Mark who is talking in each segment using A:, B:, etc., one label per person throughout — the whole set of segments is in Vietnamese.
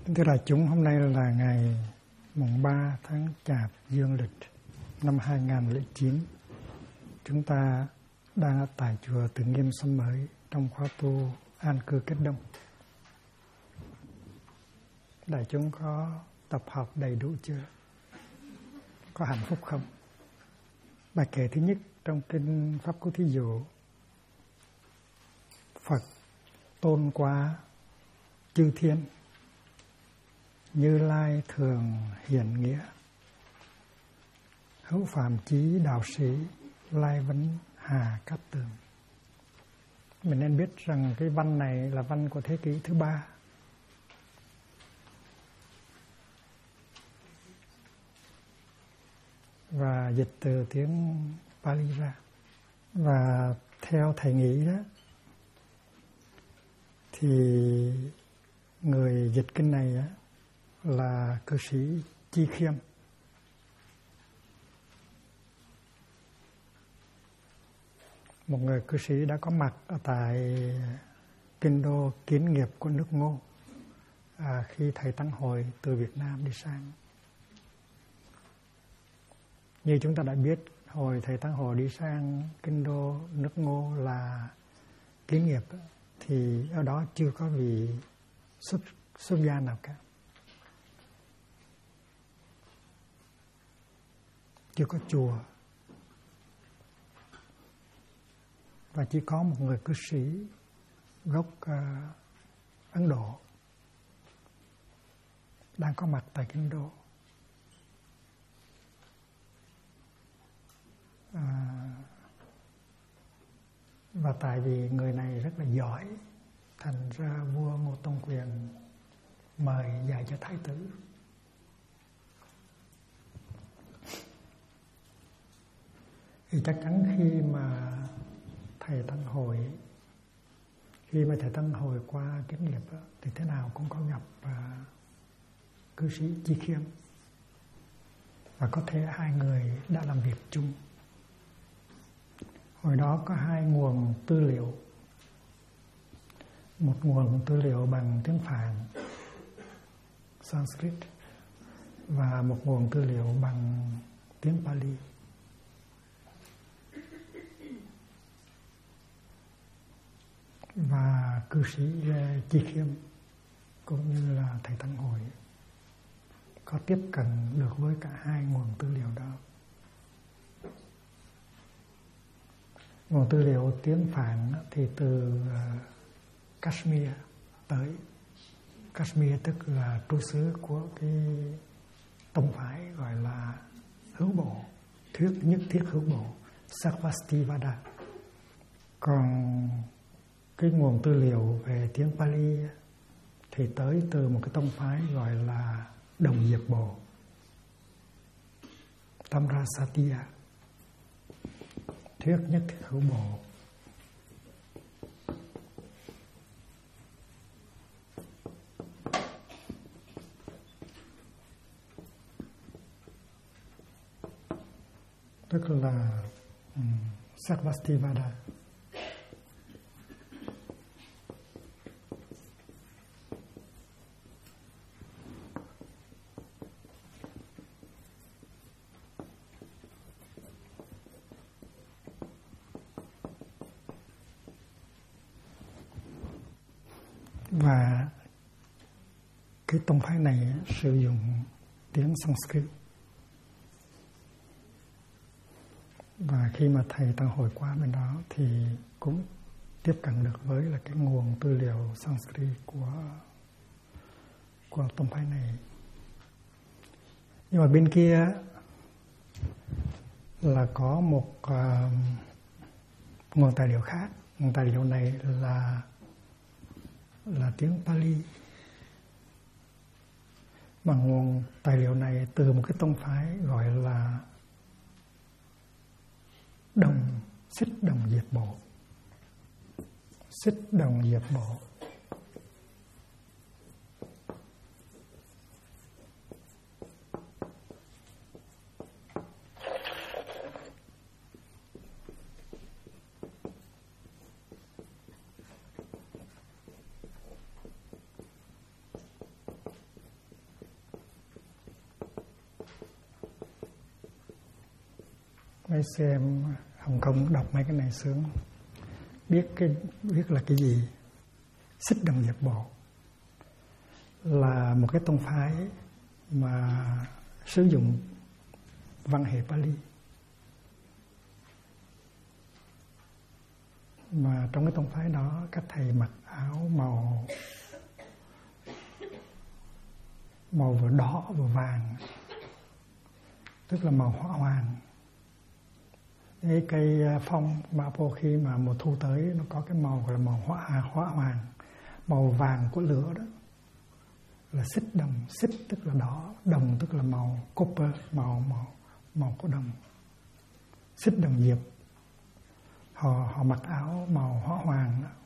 A: Thưa đại chúng, hôm nay là ngày mùng 3 tháng Chạp dương lịch năm 2009. Chúng ta đang ở tại chùa Từ Nghiêm Sâm Mới trong khóa tu An Cư Kết Đông. Đại chúng có tập học đầy đủ chưa? Có hạnh phúc không? Bài kệ thứ nhất trong kinh Pháp Cú Thí Dụ: Phật tôn quá chư thiên, Như Lai thường hiển nghĩa, hữu phạm chí đạo sĩ, lai vấn Hà Cát Tường. Mình nên biết rằng cái văn này là văn của thế kỷ thứ 3. Và dịch từ tiếng Pali ra. Và theo thầy nghĩ đó, thì người dịch kinh này á, là cư sĩ Chi Khiêm. Một người cư sĩ đã có mặt ở tại kinh đô Kiến Nghiệp của nước Ngô khi thầy Tăng Hội từ Việt Nam đi sang. Như chúng ta đã biết, hồi thầy Tăng Hội đi sang kinh đô nước Ngô là Kiến Nghiệp, thì ở đó chưa có vị xuất gia nào cả. Chưa có chùa. Và chỉ có một người cư sĩ gốc Ấn Độ đang có mặt tại kinh đô. Và tại vì người này rất là giỏi, thành ra vua Ngô Tông Quyền mời dạy cho thái tử. Thì chắc chắn khi mà thầy Tăng Hội qua Kiến Nghiệp thì thế nào cũng có gặp cư sĩ Chi Khiêm. Và có thể hai người đã làm việc chung. Hồi đó có hai nguồn tư liệu. Một nguồn tư liệu bằng tiếng Phạn, Sanskrit, và một nguồn tư liệu bằng tiếng Pali. Và cư sĩ Chi Khiêm cũng như là thầy Tăng Hội có tiếp cận được với cả hai nguồn tư liệu đó. Nguồn tư liệu tiếng Phạn thì từ Kashmir tới. Kashmir tức là trú xứ của cái tông phái gọi là hữu bộ, thuyết nhất thiết hữu bộ, Sarvastivada. Còn cái nguồn tư liệu về tiếng Pali thì tới từ một cái tông phái gọi là Đồng Diệp Bộ, Tamrasatiya, thuyết nhất thiết hữu bộ. Tức là Sarvastivada. Và cái tông phái này sử dụng tiếng Sanskrit. Và khi mà thầy Tăng Hội qua bên đó thì cũng tiếp cận được với là cái nguồn tư liệu Sanskrit của tông phái này. Nhưng mà bên kia là có một nguồn tài liệu khác. Nguồn tài liệu này là tiếng Pali. Mà nguồn tài liệu này từ một cái tông phái gọi là Xích Đồng Diệp Bộ. Xích Đồng Diệp Bộ. mấy xem Hồng Kông đọc mấy cái này sướng, biết là cái gì. Xích Đồng Diệp Bộ là một cái tông phái mà sử dụng văn hệ Pali, mà trong cái tông phái đó các thầy mặc áo màu vừa đỏ vừa vàng, tức là màu hỏa hoàng. Cái cây phong Mapo khi mà mùa thu tới nó có cái màu gọi là màu hỏa hoàng, màu vàng của lửa đó là xích đồng. Xích tức là đỏ, đồng tức là màu copper, màu của đồng. Xích Đồng Diệp, họ mặc áo màu hỏa hoàng đó.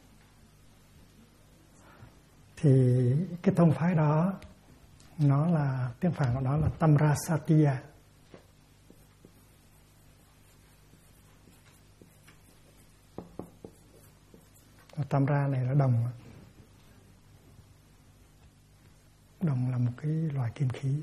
A: Thì cái tông phái đó nó là, tiếng Phạn của nó là Tamrasatiya. Tamra này là đồng. Đồng là một cái loại kim khí.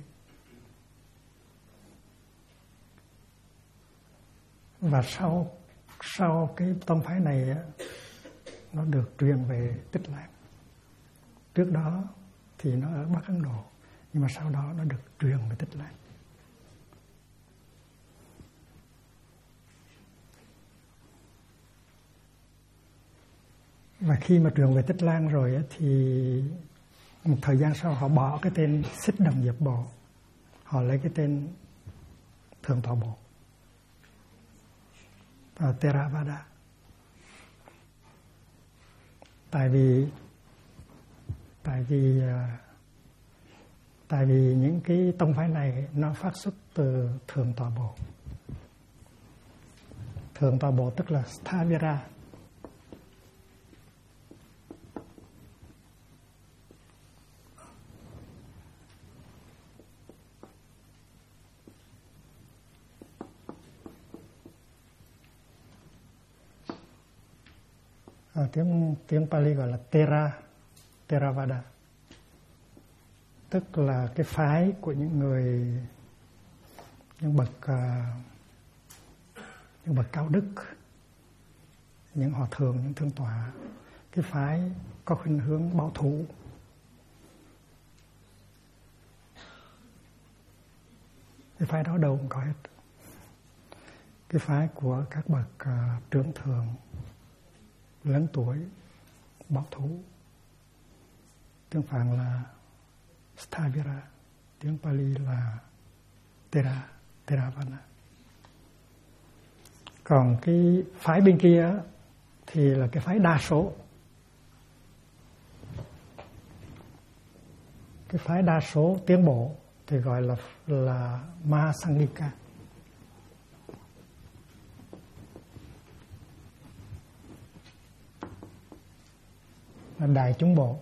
A: Và sau cái tông phái này nó được truyền về Tích Lan. Trước đó thì nó ở Bắc Ấn Độ, nhưng mà sau đó nó được truyền về Tích Lan. Và khi mà truyền về Tích Lan rồi thì một thời gian sau họ bỏ cái tên Xích Đồng Diệp Bộ, họ lấy cái tên Thượng Tọa Bộ, Theravada. Tại vì những cái tông phái này nó phát xuất từ Thượng Tọa Bộ. Thượng Tọa Bộ tức là Sthavira. Tiếng Pali gọi là Theravada, tức là cái phái của những bậc cao đức, những hòa thượng, những thượng tọa, cái phái có khuynh hướng bảo thủ. Cái phái đó đâu cũng có hết. Cái phái của các bậc trưởng thượng lớn tuổi, bảo thủ. Tiếng Phạn là Sthavira, tiếng Pali là Theravada. Còn cái phái bên kia thì là cái phái đa số. Cái phái đa số tiến bộ thì gọi là Mahasangika. Là đại chúng bộ.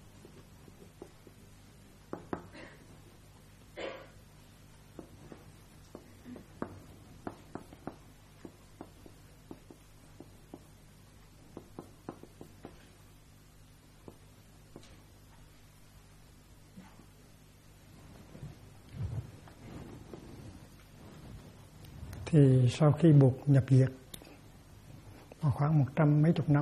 A: Thì sau khi Bụt nhập diệt vào khoảng 100 mấy chục năm,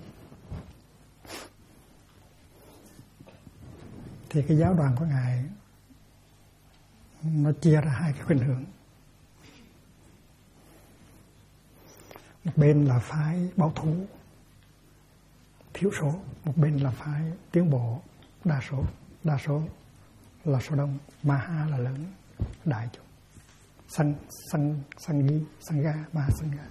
A: thì cái giáo đoàn của Ngài nó chia ra hai cái khuynh hướng. Một bên là phái bảo thủ thiểu số, một bên là phái tiến bộ đa số. Đa số là số đông, Maha là lớn, đại chúng, Sangha, Mahasangha.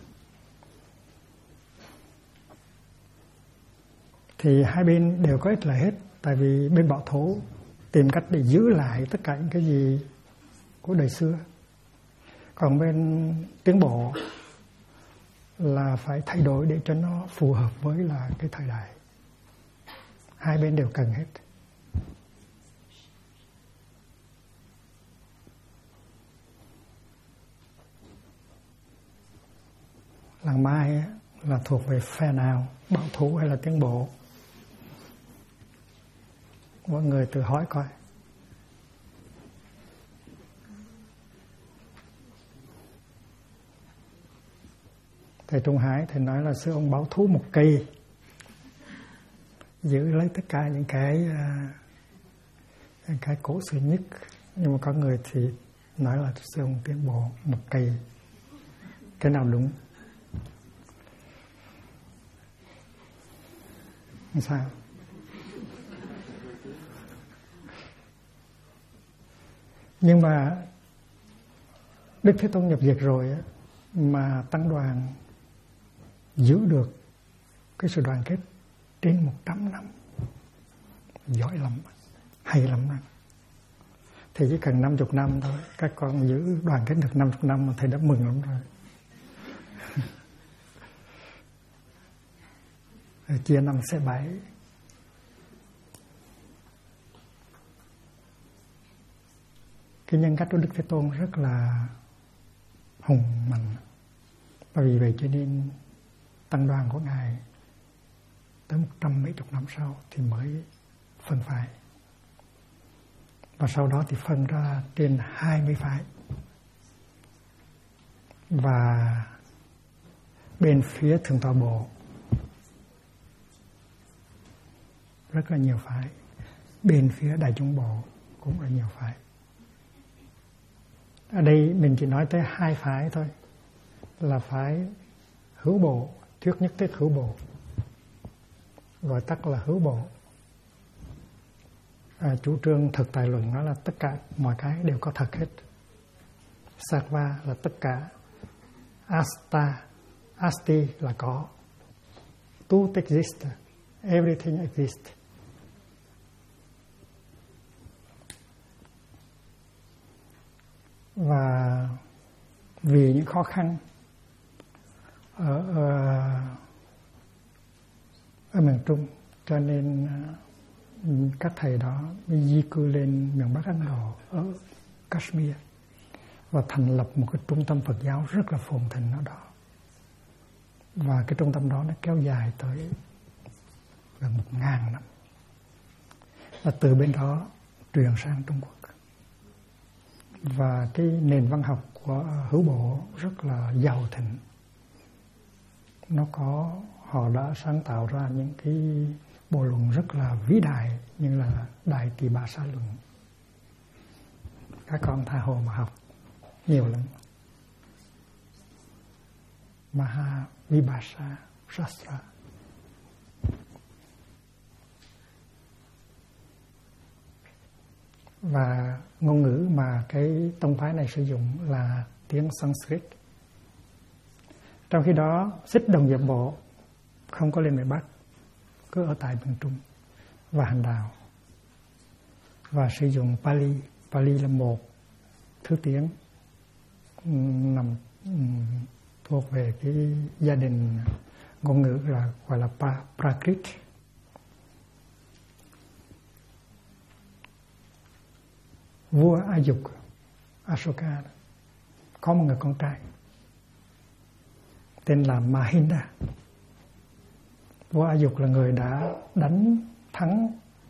A: Thì hai bên đều có ích lợi hết. Tại vì bên bảo thủ tìm cách để giữ lại tất cả những cái gì của đời xưa, còn bên tiến bộ là phải thay đổi để cho nó phù hợp với là cái thời đại. Hai bên đều cần hết. Làng Mai là thuộc về phe nào, bảo thủ hay là tiến bộ? Mọi người tự hỏi coi. Thầy Trung Hải thầy nói là sư ông báo thú một cây, giữ lấy tất cả những cái cổ xưa nhất. Nhưng mà có người thì nói là sư ông tiến bộ một cây. Cái nào đúng? Sao? Nhưng mà Đức Thế Tôn nhập diệt rồi á, mà tăng đoàn giữ được cái sự đoàn kết trên 100 năm, giỏi lắm, hay lắm. Thì chỉ cần 50 năm thôi, các con giữ đoàn kết được 50 năm mà thầy đã mừng lắm rồi. Chia 5 sẽ 7. Cái nhân cách của Đức Thế Tôn rất là hùng mạnh. Và vì vậy cho nên tăng đoàn của Ngài tới 100 mấy chục năm sau thì mới phân phái. Và sau đó thì phân ra trên 20 phái. Và bên phía Thượng Tọa Bộ rất là nhiều phái. Bên phía Đại Chúng Bộ cũng là nhiều phái. Ở đây mình chỉ nói tới 2 phái thôi. Là phái Hữu Bộ, Thuyết Nhất Thiết Hữu Bộ, gọi tắt là Hữu Bộ. Chủ trương thực tại luận nói là tất cả mọi cái đều có thật hết. Sarva là tất cả. Asti là có. Tout existe. Everything exists. Và vì những khó khăn ở miền Trung cho nên các thầy đó di cư lên miền Bắc Ấn Độ ở Kashmir và thành lập một cái trung tâm Phật giáo rất là phồn thịnh ở đó. Và cái trung tâm đó nó kéo dài tới gần 1000 năm. Và từ bên đó truyền sang Trung Quốc. Và cái nền văn học của Hữu Bộ rất là giàu thịnh. Họ đã sáng tạo ra những cái bộ luận rất là vĩ đại, như là Đại Tỳ Bà Sa Luận. Các con tha hồ mà học nhiều lắm. Maha Vibhasa Shastra. Và ngôn ngữ mà cái tông phái này sử dụng là tiếng Sanskrit. Trong khi đó, Xích Đồng Diệp Bộ không có lên miền Bắc, cứ ở tại miền Trung và hành đạo. Và sử dụng Pali. Pali là một thứ tiếng nằm thuộc về cái gia đình ngôn ngữ là gọi là Prakrit. Vua A Dục Ashoka có một người con trai tên là Mahinda. Vua A Dục là người đã đánh thắng,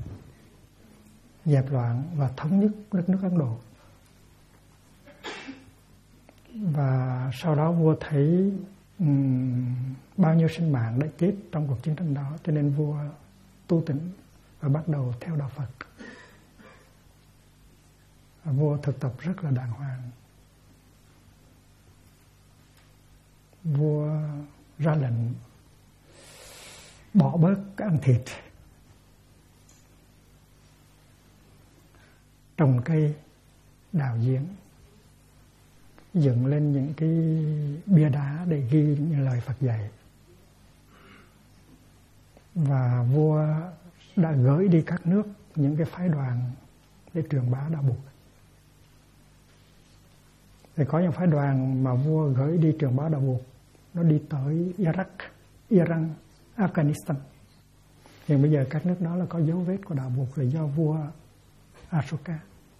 A: dẹp loạn và thống nhất đất nước Ấn Độ. Và sau đó vua thấy bao nhiêu sinh mạng đã chết trong cuộc chiến tranh đó, cho nên vua tu tỉnh và bắt đầu theo đạo Phật. Vua thực tập rất là đàng hoàng. Vua ra lệnh bỏ bớt ăn thịt, trồng cây, đào giếng, dựng lên những cái bia đá để ghi những lời Phật dạy. Và vua đã gửi đi các nước những cái phái đoàn để truyền bá đạo Bụt. Thì có những phái đoàn mà vua gửi đi truyền bá đạo Bụt, nó đi tới Iraq, Iran, Afghanistan. Nhưng bây giờ các nước đó là có dấu vết của đạo Bụt là do vua Ashoka.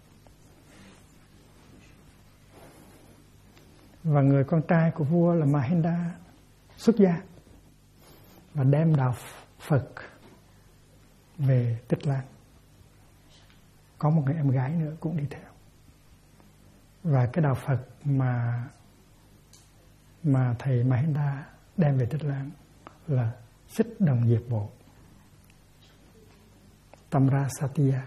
A: Và người con trai của vua là Mahinda xuất gia và đem đạo Phật về Tích Lan. Có một người em gái nữa cũng đi theo. Và cái đạo Phật mà thầy Mahinda đem về Tích Lan là Xích Đồng Diệp Bộ, Tamra Satya.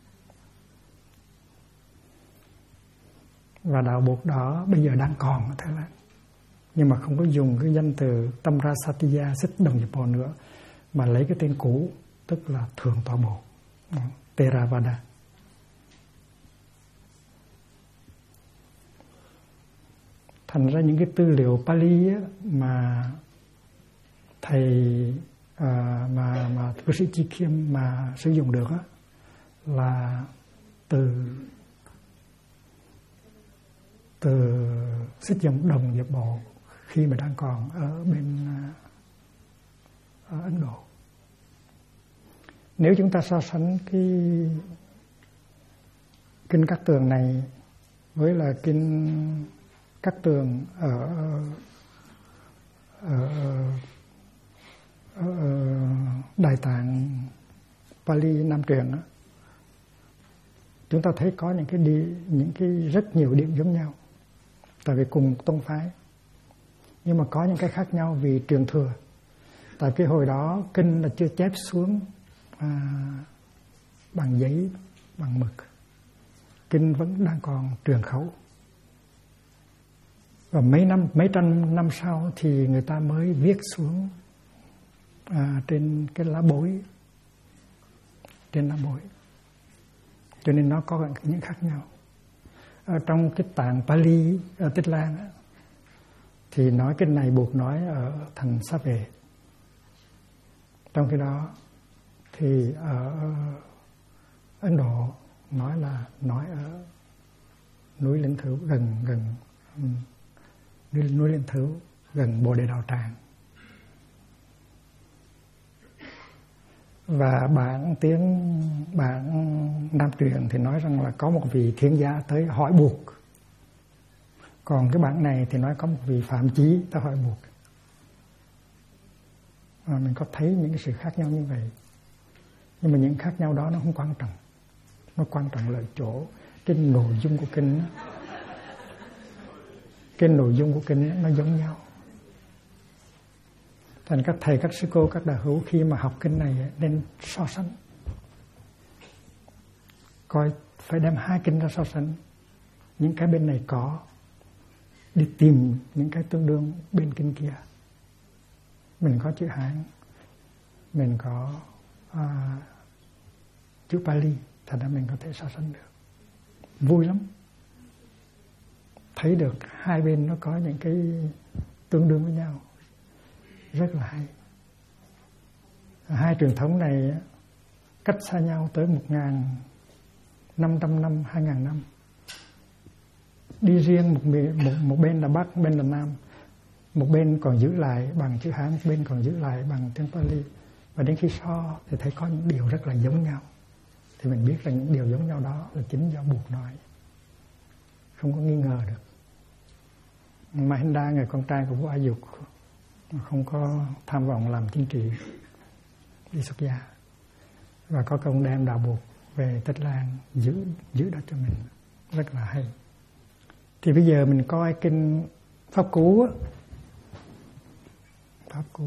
A: Và đạo Bụt đó bây giờ đang còn ở Thái Lan, nhưng mà không có dùng cái danh từ Tamra Satya Xích Đồng Diệp Bộ nữa, mà lấy cái tên cũ, tức là Thượng Tọa Bộ, Theravada. Thành ra những cái tư liệu Pali á, mà thầy mà cư sĩ Chi Khiêm mà sử dụng được á, là từ Xích Đồng Diệp Bộ khi mà đang còn ở bên ở Ấn Độ. Nếu chúng ta so sánh cái kinh Cát Tường này với là kinh Cát Tường ở Đại Tạng Pali Nam truyền đó, chúng ta thấy có những cái rất nhiều điểm giống nhau, tại vì cùng tông phái, nhưng mà có những cái khác nhau vì truyền thừa. Tại cái hồi đó kinh là chưa chép xuống bằng giấy, bằng mực, kinh vẫn đang còn truyền khẩu. Và mấy trăm năm sau thì người ta mới viết xuống trên cái lá bối, trên lá bối. Cho nên nó có những khác nhau. Ở trong cái tạng Pali ở Tích Lan thì nói cái này Bụt nói ở thành Sa Vệ. Trong khi đó thì ở Ấn Độ nói ở núi Linh Thứu, gần núi Linh Thứu, gần Bồ Đề Đạo Tràng. Và bản Nam truyền thì nói rằng là có một vị thiên gia tới hỏi Bụt. Còn cái bản này thì nói có một vị Phạm Chí tới hỏi Bụt. Mình có thấy những cái sự khác nhau như vậy. Nhưng mà những khác nhau đó nó không quan trọng. Nó quan trọng là chỗ cái nội dung của kinh đó. Cái nội dung của kinh đó, nó giống nhau. Thành các thầy, các sư cô, các đạo hữu khi mà học kinh này nên so sánh. Coi phải đem hai kinh ra so sánh. Những cái bên này có, đi tìm những cái tương đương bên kinh kia. Mình có chữ Hán, mình có chữ Pali, thành ra mình có thể so sánh được. Vui lắm. Thấy được hai bên nó có những cái tương đương với nhau. Rất là hay. Hai truyền thống này cách xa nhau tới 1.500 năm, 2.000 năm. Đi riêng một bên là Bắc, bên là Nam. Một bên còn giữ lại bằng chữ Hán, một bên còn giữ lại bằng tiếng Pali. Và đến khi so thì thấy có những điều rất là giống nhau. Thì mình biết là những điều giống nhau đó là chính do Bụt nói. Không có nghi ngờ được. Mahinda, người con trai của vua A Dục, không có tham vọng làm chính trị, đi xuất gia, và có công đem đạo Bụt về Tích Lan giữ đó cho mình. Rất là hay. Thì bây giờ mình coi kinh Pháp Cú. Pháp Cú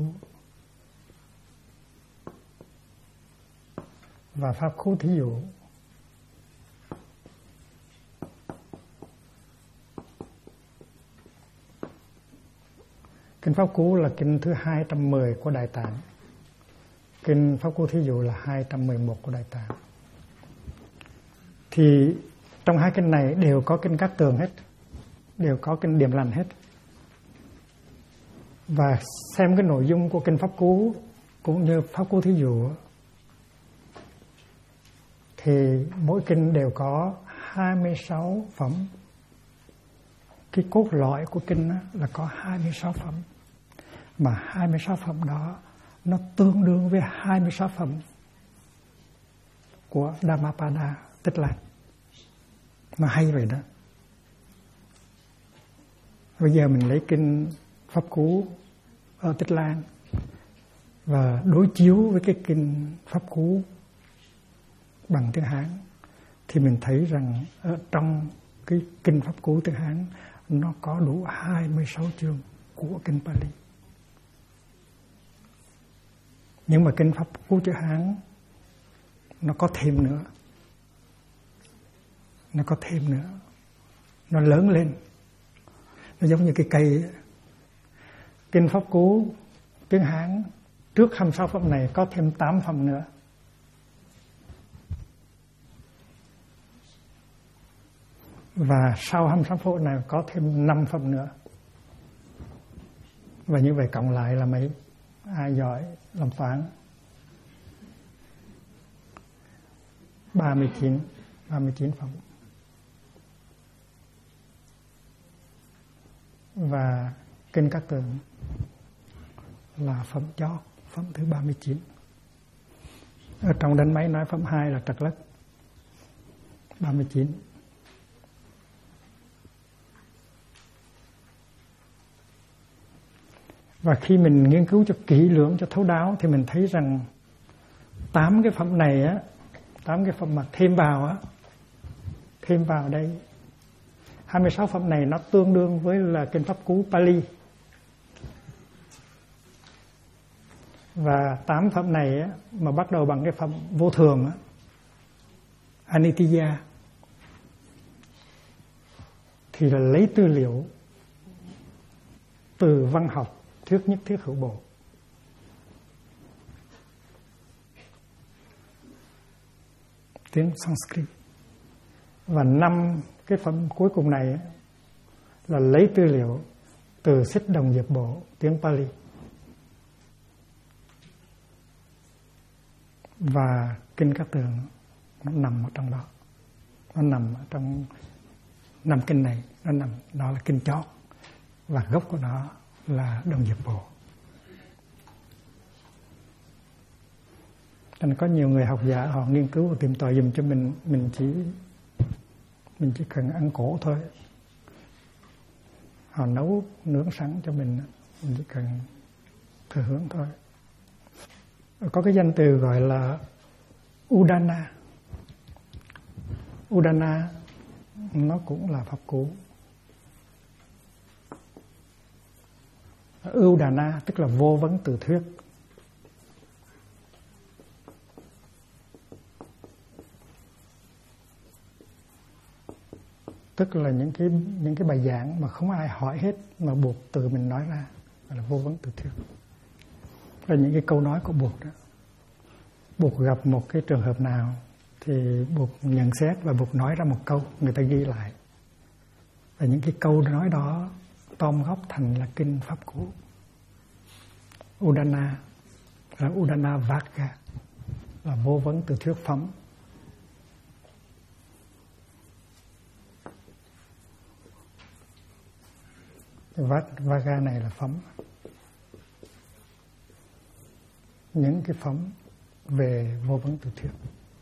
A: và Pháp Cú thí dụ. Kinh Pháp Cú là kinh thứ 210 của Đại Tạng. Kinh Pháp Cú thí dụ là 211 của Đại Tạng. Thì trong hai kinh này đều có kinh Cát Tường hết, đều có kinh Điềm Lành hết. Và xem cái nội dung của kinh Pháp Cú cũng như Pháp Cú thí dụ thì mỗi kinh đều có 26 phẩm. Cái cốt lõi của kinh là có 26 phẩm. Mà 26 phẩm đó nó tương đương với 26 phẩm của Dhammapada Tích Lan. Nó hay vậy đó. Bây giờ mình lấy kinh Pháp Cú ở Tích Lan và đối chiếu với cái kinh Pháp Cú bằng tiếng Hán thì mình thấy rằng ở trong cái kinh Pháp Cú tiếng Hán nó có đủ 26 chương của kinh Pali. Nhưng mà kinh Pháp Cú chữ Hán nó có thêm nữa. Nó có thêm nữa. Nó lớn lên. Nó giống như cái cây. Kinh Pháp Cú tiếng Hán trước 26 phẩm này có thêm 8 phẩm nữa. Và sau 26 phẩm này có thêm 5 phẩm nữa. Và như vậy cộng lại là mấy? Ai giỏi làm toán? 39 phẩm. Và kinh Cát Tường là phẩm chót, phẩm thứ 39. Ở trong đánh máy nói phẩm 2 là trật lất. 39. Và khi mình nghiên cứu cho kỹ lưỡng, cho thấu đáo thì mình thấy rằng 8 cái phẩm này á, 8 cái phẩm mà thêm vào đây, 26 phẩm này nó tương đương với là kinh Pháp Cú Pali. Và 8 phẩm này á, mà bắt đầu bằng cái phẩm vô thường á, Anitya, thì là lấy tư liệu từ văn học thuyết nhất thiết hữu bộ. Tiếng Sanskrit. Và 5 cái phẩm cuối cùng này là lấy tư liệu từ Xích Đồng Diệp Bộ, tiếng Pali. Và kinh Cát Tường nó nằm ở trong đó. Nó nằm ở trong 5 kinh này, nó là kinh chót. Và gốc của nó là Đồng Diệp Bộ. Cho nên có nhiều người học giả họ nghiên cứu và tìm tòi dùm cho mình chỉ cần ăn cổ thôi. Họ nấu nướng sẵn cho mình chỉ cần thừa hưởng thôi. Có cái danh từ gọi là Udana. Udana nó cũng là pháp cú. Udana tức là vô vấn tự thuyết. Tức là những cái bài giảng mà không ai hỏi hết mà buộc tự mình nói ra, gọi là vô vấn tự thuyết. Là những cái câu nói của buộc đó. Buộc gặp một cái trường hợp nào thì buộc nhận xét và buộc nói ra một câu, người ta ghi lại. Và những cái câu nói đó tom góp thành là kinh pháp cú. Udana là Udana Vagga, là vô vấn tự thuyết phẩm. Vagga này là phẩm. Những cái phẩm về vô vấn tự thuyết.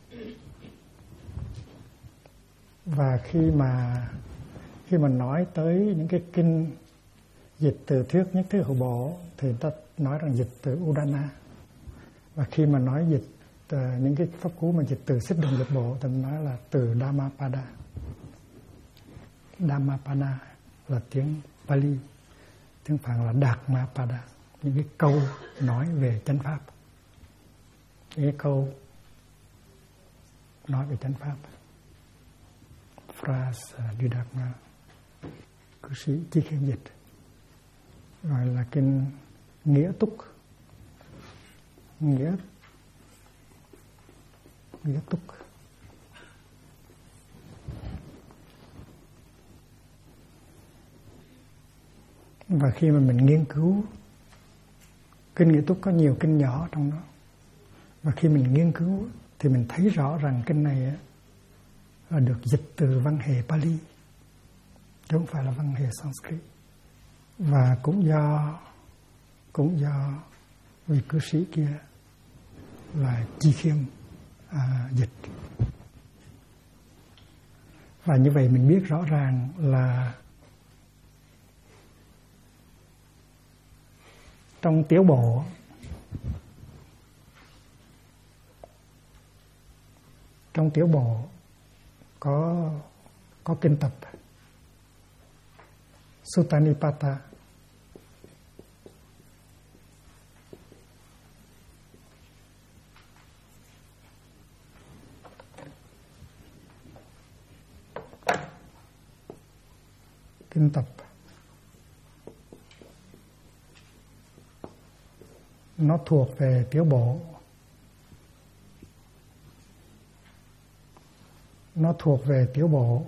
A: Và khi mà nói tới những cái kinh dịch từ thuyết nhất thiết hữu bổ thì ta nói rằng dịch từ Udana. Và khi mà nói dịch những cái pháp cú mà dịch từ Xích Đồng Diệp Bộ thì nói là từ Dhammapada. Dhammapada là tiếng Pali, tiếng Phạn là Dhammapada, những cái câu nói về chánh pháp, những cái câu nói về chánh pháp. Phrase du Dhamma, cư sĩ Chi Khiêm dịch gọi là kinh nghĩa túc, nghĩa túc. Và khi mà mình nghiên cứu kinh nghĩa túc có nhiều kinh nhỏ trong đó, và khi mình nghiên cứu thì mình thấy rõ rằng kinh này là được dịch từ văn hệ Pali chứ không phải là văn hệ Sanskrit. Và cũng do vị cư sĩ kia là Chi Khiêm dịch. Và như vậy mình biết rõ ràng là trong tiểu bộ có kinh tập Sutta Nipata. kinh tập. Nó thuộc về tiểu bộ. Nó thuộc về tiểu bộ.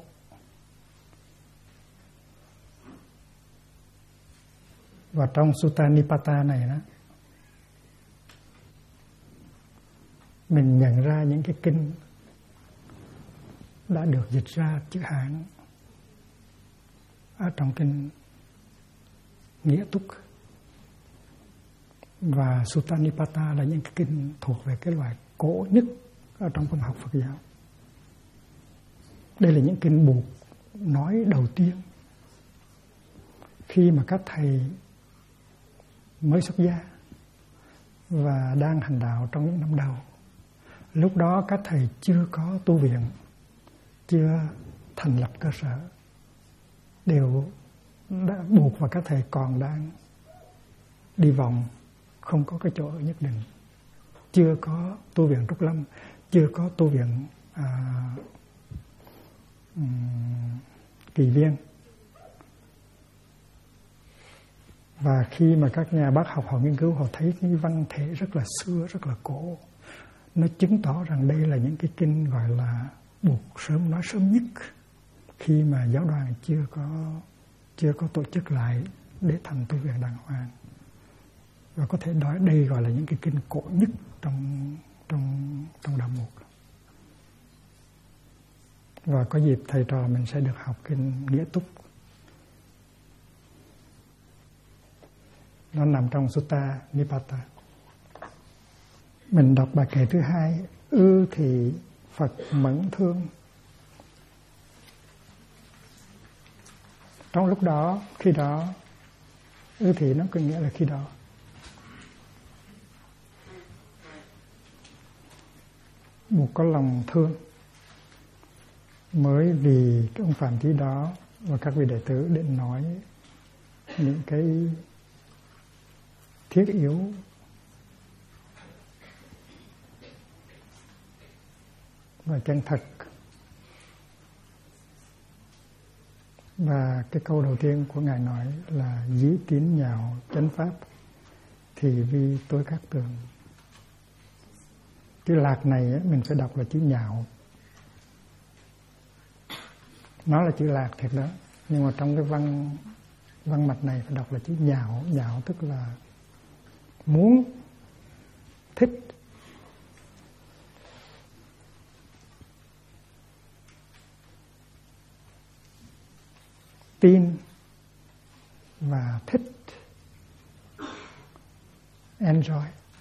A: Và trong Sutta Nipata này đó, mình nhận ra những cái kinh đã được dịch ra chữ Hán ở trong kinh Nghĩa Túc. Và Sutta Nipata là những cái kinh thuộc về cái loại cổ nhất ở trong văn học Phật giáo. Đây là những kinh buộc nói đầu tiên khi mà các thầy mới xuất gia và đang hành đạo trong những năm đầu. Lúc đó các thầy chưa có tu viện, chưa thành lập cơ sở, đều đã buộc và các thầy còn đang đi vòng, không có cái chỗ ở nhất định, chưa có tu viện Trúc Lâm, chưa có tu viện Kỳ Viên. Và khi mà các nhà bác học họ nghiên cứu, họ thấy cái văn thể rất là xưa, rất là cổ, nó chứng tỏ rằng đây là những cái kinh gọi là buộc sớm, nói sớm nhất khi mà giáo đoàn chưa có tổ chức lại để thành tu viện đàng hoàng. Và có thể nói đây gọi là những cái kinh cổ nhất trong đạo mục. Và có dịp thầy trò mình sẽ được học kinh Nghĩa Túc. Nó nằm trong Sutta Nipata. Mình đọc bài kệ thứ 2, ư thị Phật mẫn thương. Trong lúc đó, khi đó, ư thị nó có nghĩa là khi đó. Một có lòng thương mới vì cái ông Phạm Chí đó và các vị đệ tử định nói những cái thiết yếu và chân thật. Và cái câu đầu tiên của Ngài nói là dĩ tín nhạo chánh pháp thì vi tối các tường. Chữ lạc này mình phải đọc là chữ nhạo. Nó là chữ lạc thiệt đó, nhưng mà trong cái văn mạch này phải đọc là chữ nhạo. Nhạo tức là muốn, thích. Tin và thích. Enjoy.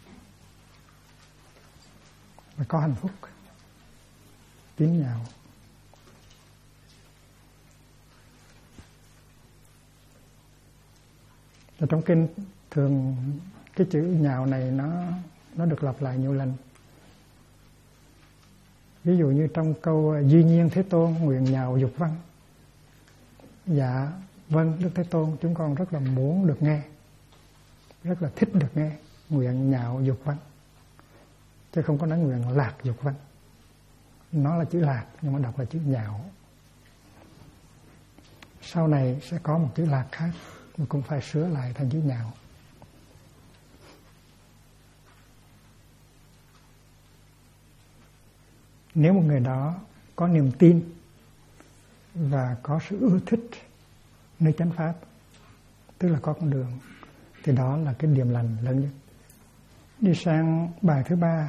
A: Và có hạnh phúc. Tín nhạo. Và trong kinh thường cái chữ nhạo này nó được lặp lại nhiều lần. Ví dụ như trong câu duy nhiên Thế Tôn nguyện nhạo dục văn. Dạ vâng Đức Thế Tôn, chúng con rất là muốn được nghe, rất là thích được nghe, nguyện nhạo dục văn, chứ không có nói nguyện lạc dục văn. Nó là chữ lạc nhưng mà đọc là chữ nhạo. Sau này sẽ có một chữ lạc khác mà cũng phải sửa lại thành chữ nhạo. Nếu một người đó có niềm tin và có sự ưa thích nơi chánh pháp, tức là có con đường, thì đó là cái điểm lành lớn nhất. Đi sang bài thứ 3.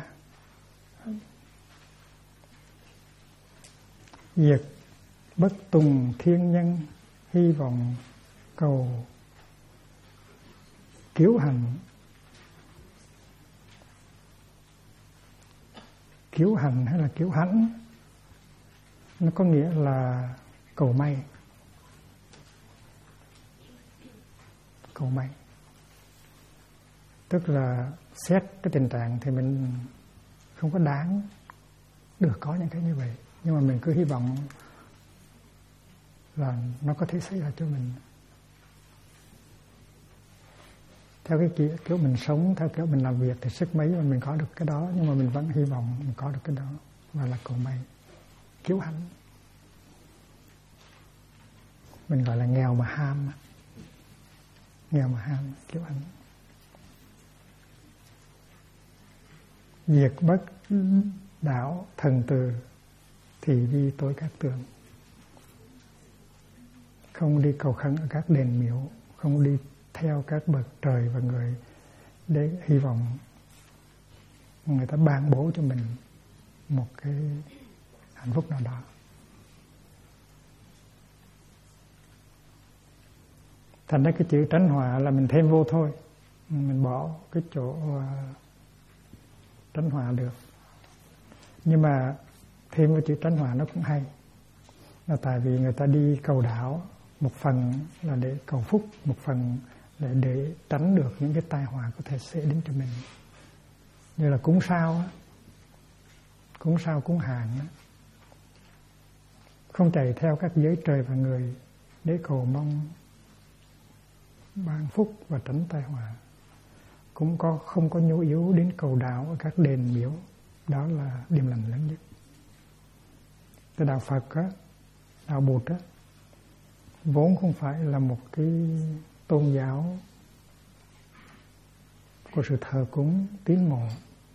A: Diệt bất tùng thiên nhân, hy vọng cầu kiếu hành. Kiếu hành hay là kiếu hãnh, nó có nghĩa là cầu may. Cầu may tức là xét cái tình trạng thì mình không có đáng được có những cái như vậy, nhưng mà mình cứ hy vọng là nó có thể xảy ra cho mình. Theo cái kiểu mình sống, theo kiểu mình làm việc thì sức mấy mà mình có được cái đó, nhưng mà mình vẫn hy vọng mình có được cái đó, và là cầu may, kiếu hãnh. Mình gọi là nghèo mà ham. Nghèo mà ham kiểu anh. Diệt bất đạo thần từ thì đi tối các tường. Không đi cầu khấn ở các đền miếu, không đi theo các bậc trời và người để hy vọng người ta ban bố cho mình một cái hạnh phúc nào đó. Thành ra cái chữ tránh họa là mình thêm vô thôi, mình bỏ cái chỗ tránh họa được. Nhưng mà thêm cái chữ tránh họa nó cũng hay, là tại vì người ta đi cầu đạo, một phần là để cầu phúc, một phần là để tránh được những cái tai họa có thể sẽ đến cho mình, như là cúng sao á, cúng sao cúng hàng á, không chạy theo các giới trời và người để cầu mong ban phúc và tránh tai họa, cũng không có nhu yếu đến cầu đạo ở các đền miếu. Đó là điềm lành lớn nhất. Cái đạo Phật á, đạo Bụt á, vốn không phải là một cái tôn giáo của sự thờ cúng tín mộ,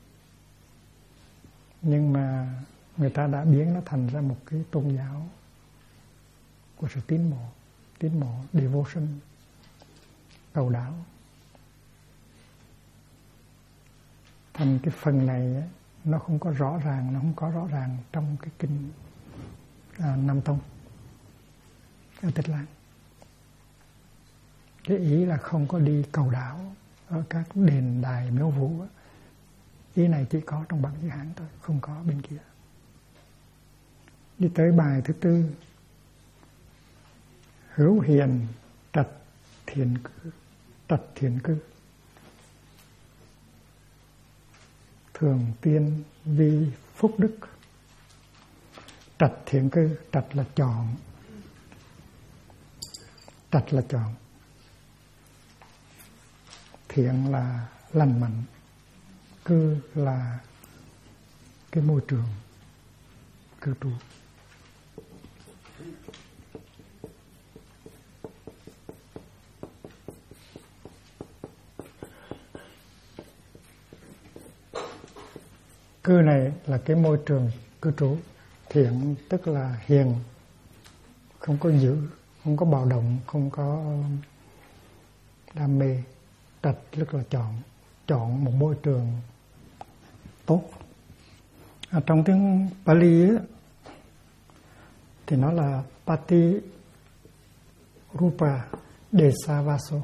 A: nhưng mà người ta đã biến nó thành ra một cái tôn giáo của sự tín mộ, devotion, cầu đạo. Thành cái phần này á, nó không có rõ ràng trong cái kinh Nam Tông ở Tích Lan. Cái ý là không có đi cầu đạo ở các đền đài miếu vũ á. Ý này chỉ có trong bản chữ Hán thôi, không có bên kia. Đi tới bài thứ 4. Hữu hiền trạch thiện cư, thường tiên vi phúc đức. Trạch thiện cư, trạch là chọn, thiện là lành mạnh, cư là cái môi trường cư trú. Cư này là cái môi trường cư trú. Thiện tức là hiền, không có dữ, không có bạo động, không có đam mê. Trạch tức là chọn một môi trường tốt. Trong tiếng Pali ấy, thì nó là Pati Rupa Desavaso.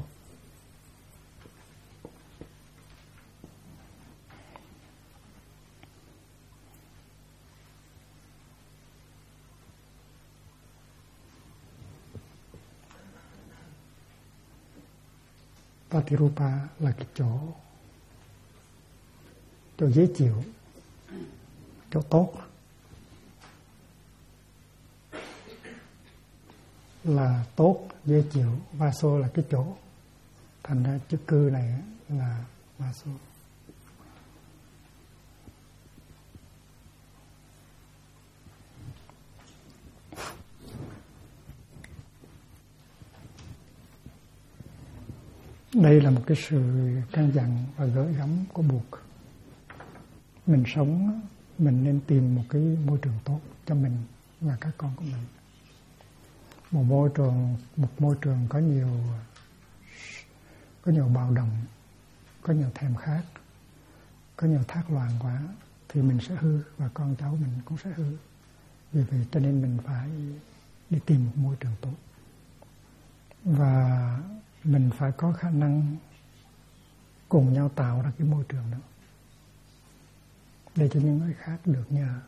A: Patirupa là cái chỗ dễ chịu, chỗ tốt, là tốt, dễ chịu. Vaso là cái chỗ, thành ra chữ cư này là vaso. Đây là một cái sự căn dặn và gửi gắm của Bụt. Mình sống, mình nên tìm một cái môi trường tốt cho mình và các con của mình. Một môi trường có nhiều bạo động, có nhiều thèm khát, có nhiều thác loạn quá thì mình sẽ hư và con cháu mình cũng sẽ hư. Vì vậy cho nên mình phải đi tìm một môi trường tốt. Và mình phải có khả năng cùng nhau tạo ra cái môi trường đó để cho những người khác được nhờ.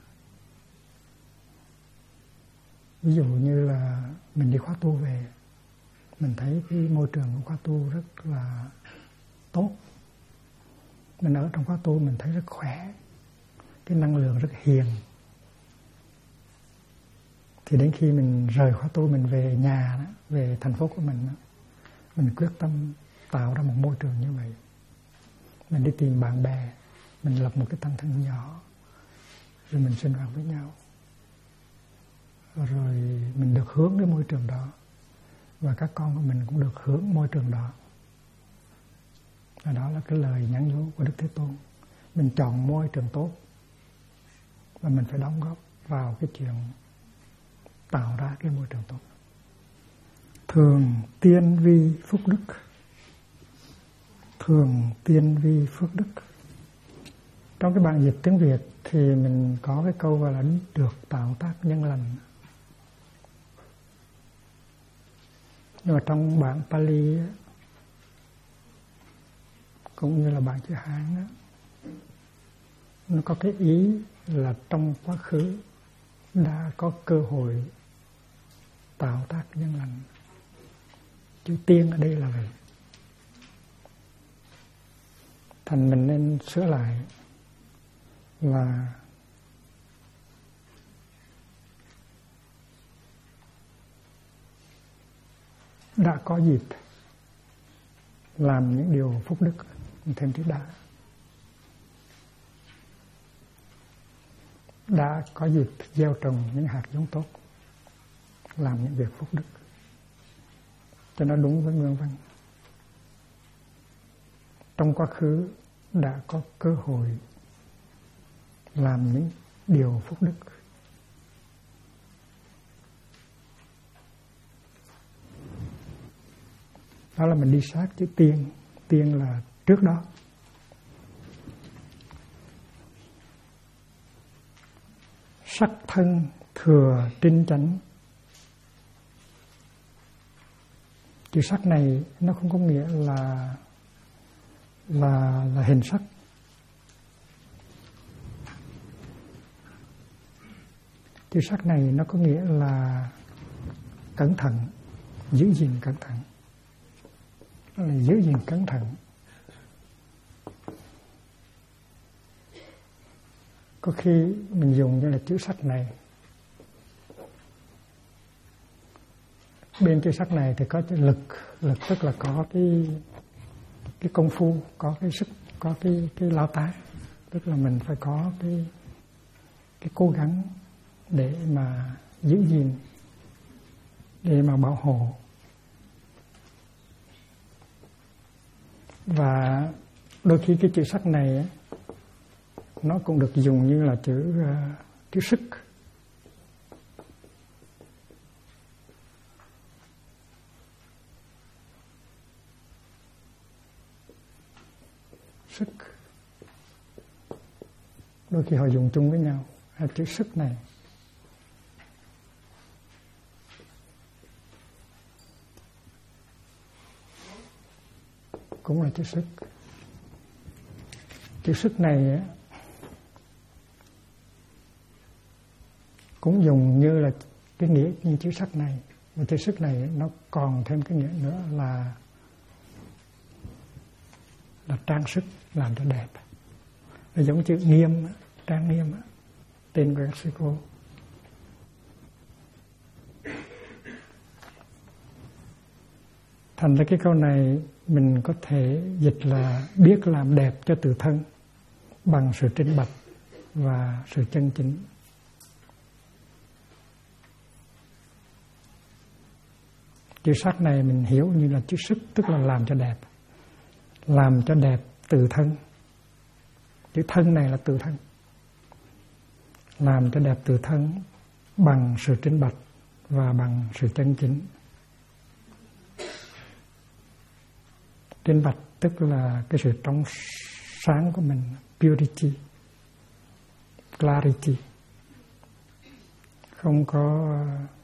A: Ví dụ như là mình đi khóa tu về, mình thấy cái môi trường của khóa tu rất là tốt. Mình ở trong khóa tu mình thấy rất khỏe, cái năng lượng rất hiền. Thì đến khi mình rời khóa tu, mình về nhà đó, về thành phố của mình đó, mình quyết tâm tạo ra một môi trường như vậy. Mình đi tìm bạn bè, mình lập một cái tăng thân nhỏ, rồi mình sinh hoạt với nhau. Rồi mình được hướng cái môi trường đó. và các con của mình cũng được hưởng môi trường đó. Và đó là cái lời nhắn nhủ của Đức Thế Tôn. Mình chọn môi trường tốt và mình phải đóng góp vào cái chuyện tạo ra cái môi trường tốt. Thường tiên vi phúc đức. Thường tiên vi phước đức. Trong cái bản dịch tiếng Việt thì mình có cái câu gọi là được tạo tác nhân lành. Nhưng mà trong bản Pali cũng như là bản chữ Hán nó có cái ý là trong quá khứ đã có cơ hội tạo tác nhân lành. Chữ tiên ở đây là vậy. Thành mình nên sửa lại là đã có dịp làm những điều phúc đức, thêm chữ đã có dịp gieo trồng những hạt giống tốt, làm những việc phúc đức, cho nó đúng với nguyên văn. Trong quá khứ đã có cơ hội làm những điều phúc đức. Đó là mình đi sát chữ tiên. Tiên là trước đó. Sắc thân thừa trinh chánh. Chữ sắc này nó không có nghĩa là hình sắc. Chữ sắc này nó có nghĩa là cẩn thận, giữ gìn cẩn thận. Nó là giữ gìn cẩn thận. Có khi mình dùng như là chữ sắc này. Bên chữ sắc này thì có chữ lực. Lực tức là có cái công phu, có cái sức, có cái lao tác. Tức là mình phải có cái cố gắng để mà giữ gìn, để mà bảo hộ. Và đôi khi cái chữ sắc này nó cũng được dùng như là chữ sức. Sức. Đôi khi họ dùng chung với nhau. Chữ sức này cũng là chữ sức. Chữ sức này cũng dùng như là cái nghĩa như chữ sắc này. Và chữ sức này nó còn thêm cái nghĩa nữa là trang sức, làm cho đẹp. Nó giống chữ nghiêm, trang nghiêm tên của các sư cô. Thành ra cái câu này mình có thể dịch là biết làm đẹp cho tự thân bằng sự trinh bạch và sự chân chính. Chữ sắc này mình hiểu như là chữ sức, tức là làm cho đẹp. Làm cho đẹp tự thân. Chữ thân này là tự thân. Làm cho đẹp tự thân bằng sự trinh bạch và bằng sự chân chính. Trinh bạch tức là cái sự trong sáng của mình, purity, clarity. Không có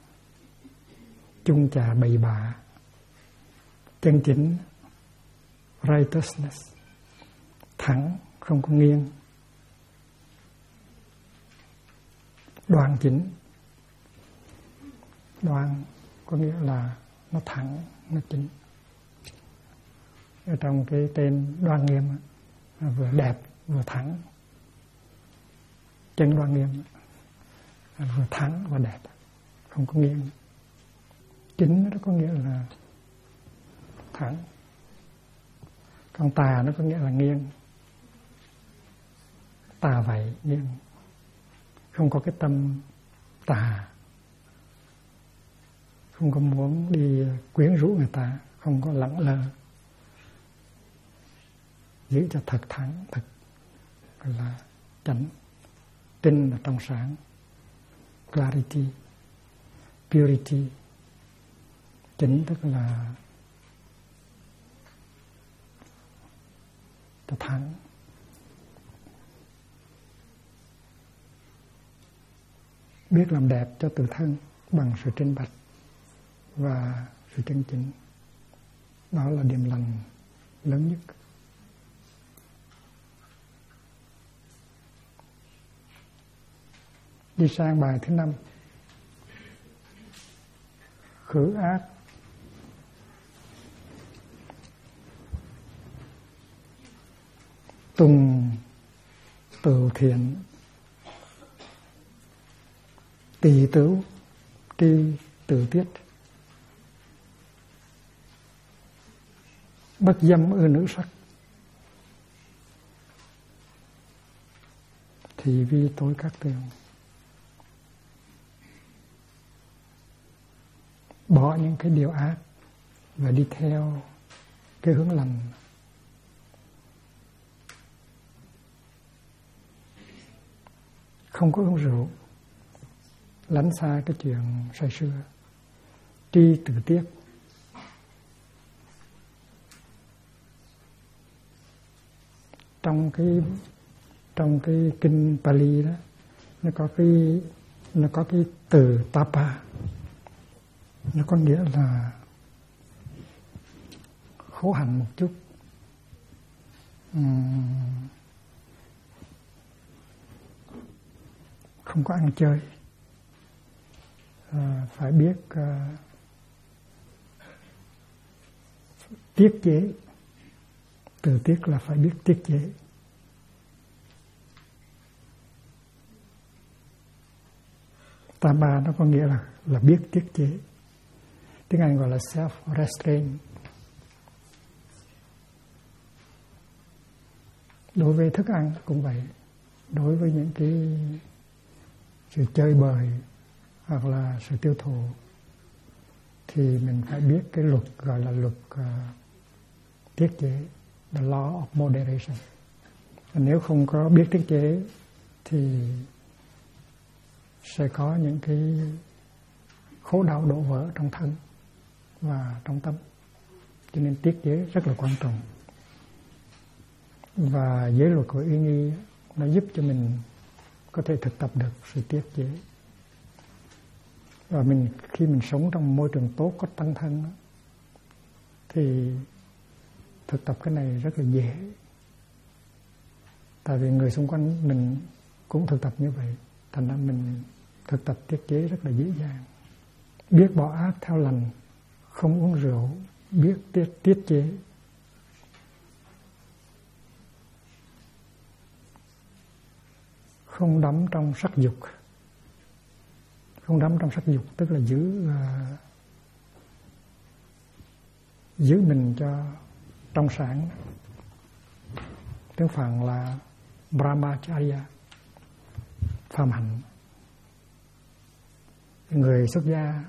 A: chung chà bậy bạ. Chân chính, righteousness, thẳng, không có nghiêng. Đoan chính. Đoan có nghĩa là nó thẳng, nó chính. Ở trong cái tên Đoan Nghiêm vừa đẹp vừa thẳng. Chân Đoan Nghiêm vừa thẳng và đẹp, không có nghiêng. Chính nó có nghĩa là thẳng. Còn tà nó có nghĩa là nghiêng. Tà vậy nghiêng. Không có cái tâm tà, không có muốn đi quyến rũ người ta, không có lẳng lơ, giữ cho thật thẳng, thật là chánh, tinh là trong sáng, clarity, purity. Chính tức là thẳng. Biết làm đẹp cho tự thân bằng sự minh bạch và sự chân chính. Đó là điểm lành lớn nhất. Đi sang bài thứ 5. Khử ác. Tùng từ thiện. Tỳ tửu tri tự tiết. Bất dâm ưa nữ sắc. Thì vi tối các tường. Bỏ những cái điều ác và đi theo cái hướng lành. Không có uống rượu, lánh xa cái chuyện say sưa. Tri tự tiết. Trong cái kinh Pali đó, nó có cái từ tapa. Nó có nghĩa là khổ hạnh một chút, không có ăn chơi, phải biết tiết chế. Từ tiết là phải biết tiết chế. Tapa nó có nghĩa là biết tiết chế. Tiếng Anh gọi là self-restraint. Đối với thức ăn cũng vậy. Đối với những cái sự chơi bời hoặc là sự tiêu thụ thì mình phải biết cái luật gọi là luật tiết chế, the law of moderation. Nếu không có biết tiết chế thì sẽ có những cái khổ đau đổ vỡ trong thân và trong tâm. Cho nên tiết chế rất là quan trọng. Và giới luật của Uy Nghi nó giúp cho mình có thể thực tập được sự tiết chế. Và khi mình sống trong môi trường tốt, có tăng thân thì thực tập cái này rất là dễ. Tại vì người xung quanh mình cũng thực tập như vậy, thành ra mình thực tập tiết chế rất là dễ dàng. Biết bỏ ác theo lành, không uống rượu, biết tiết chế. Không đắm trong sắc dục. Không đắm trong sắc dục tức là giữ mình cho trong sáng. Tiếng Phạn là Brahmacharya, phàm hạnh. Người xuất gia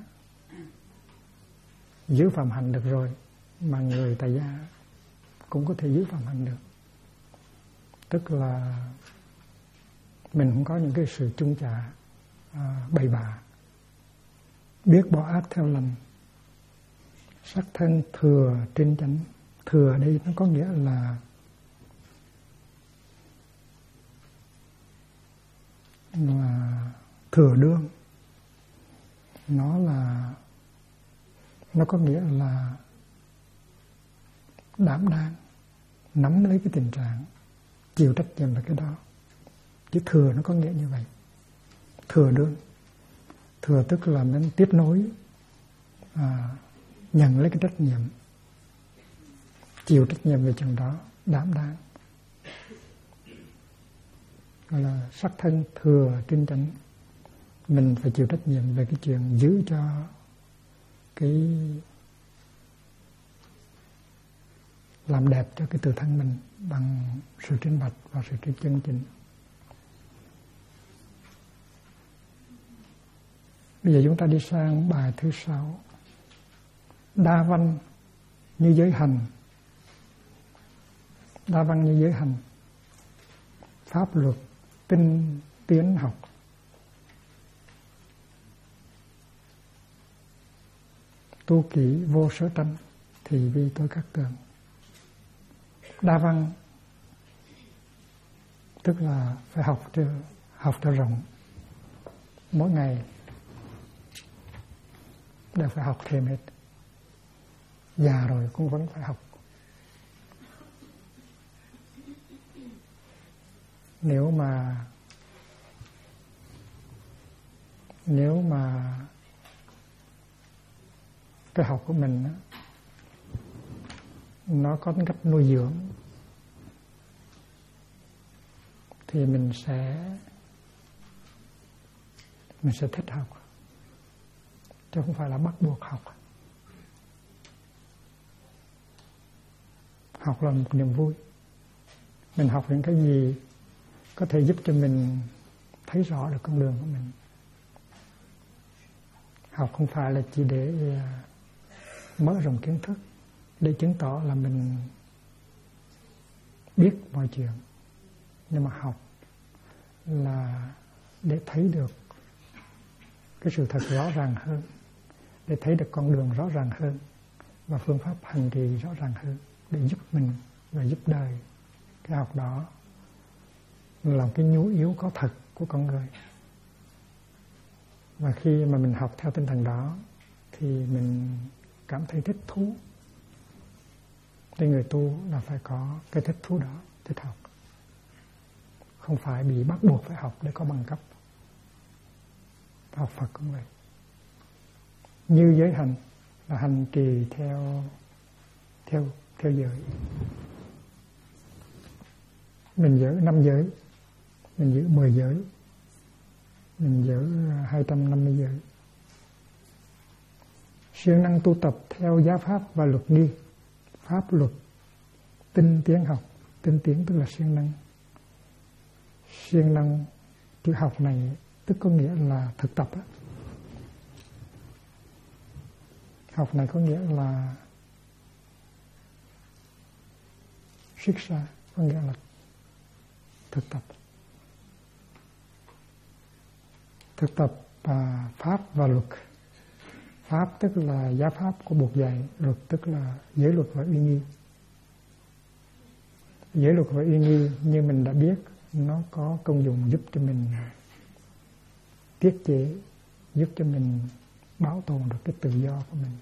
A: giữ phàm hạnh được rồi, mà người tại gia cũng có thể giữ phàm hạnh được. Tức là mình không có những cái sự chung chạ bậy bạ. Biết bỏ ác theo lành, sắc thân thừa trên chánh. Thừa ở đây nó có nghĩa là thừa đương. Nó có nghĩa là đảm đang, nắm lấy cái tình trạng, chịu trách nhiệm về cái đó. Chứ thừa nó có nghĩa như vậy. Thừa đương. Thừa tức là mình tiếp nối, nhận lấy cái trách nhiệm, chịu trách nhiệm về chuyện đó, đảm đang. Gọi là sắc thân thừa trên chánh. Mình phải chịu trách nhiệm về cái chuyện giữ cho cái làm đẹp cho cái tự thân mình bằng sự minh bạch và sự chân chính. Bây giờ chúng ta đi sang bài thứ 6. đa văn như giới hành, đa văn như giới hành, pháp luật tinh tiến học, tu kỹ vô sở tranh, thì vì tôi các tường. Đa văn tức là phải học cho rộng, mỗi ngày đều phải học thêm hết, già rồi cũng vẫn phải học. Nếu mà cái học của mình nó có tính cách nuôi dưỡng thì mình sẽ thích học, chứ không phải là bắt buộc học. Học là một niềm vui. Mình học những cái gì có thể giúp cho mình thấy rõ được con đường của mình. Học không phải là chỉ để mở rộng kiến thức, để chứng tỏ là mình biết mọi chuyện, nhưng mà học là để thấy được cái sự thật rõ ràng hơn, để thấy được con đường rõ ràng hơn và phương pháp hành trì rõ ràng hơn, để giúp mình và giúp đời. Cái học đó là cái nhu yếu có thật của con người. Và khi mà mình học theo tinh thần đó thì mình cảm thấy thích thú. Thì người tu là phải có cái thích thú đó, thích học. Không phải bị bắt buộc phải học để có bằng cấp. Học Phật cũng vậy. Như giới hành là hành trì theo giới. Mình giữ 5 giới, mình giữ 10 giới, mình giữ 250 giới. Siêng năng tu tập theo giáo pháp và luật nghi, pháp luật tinh tiến học. Tinh tiến tức là siêng năng. Siêng năng chữ học này tức có nghĩa là thực tập á. Học này có nghĩa là Shiksha, có nghĩa là thực tập. Thực tập pháp và luật. Pháp tức là giáo pháp của buộc dạy, luật tức là giới luật và uy nghi. Giới luật và uy nghi như mình đã biết, nó có công dụng giúp cho mình tiết chế, giúp cho mình bảo tồn được cái tự do của mình.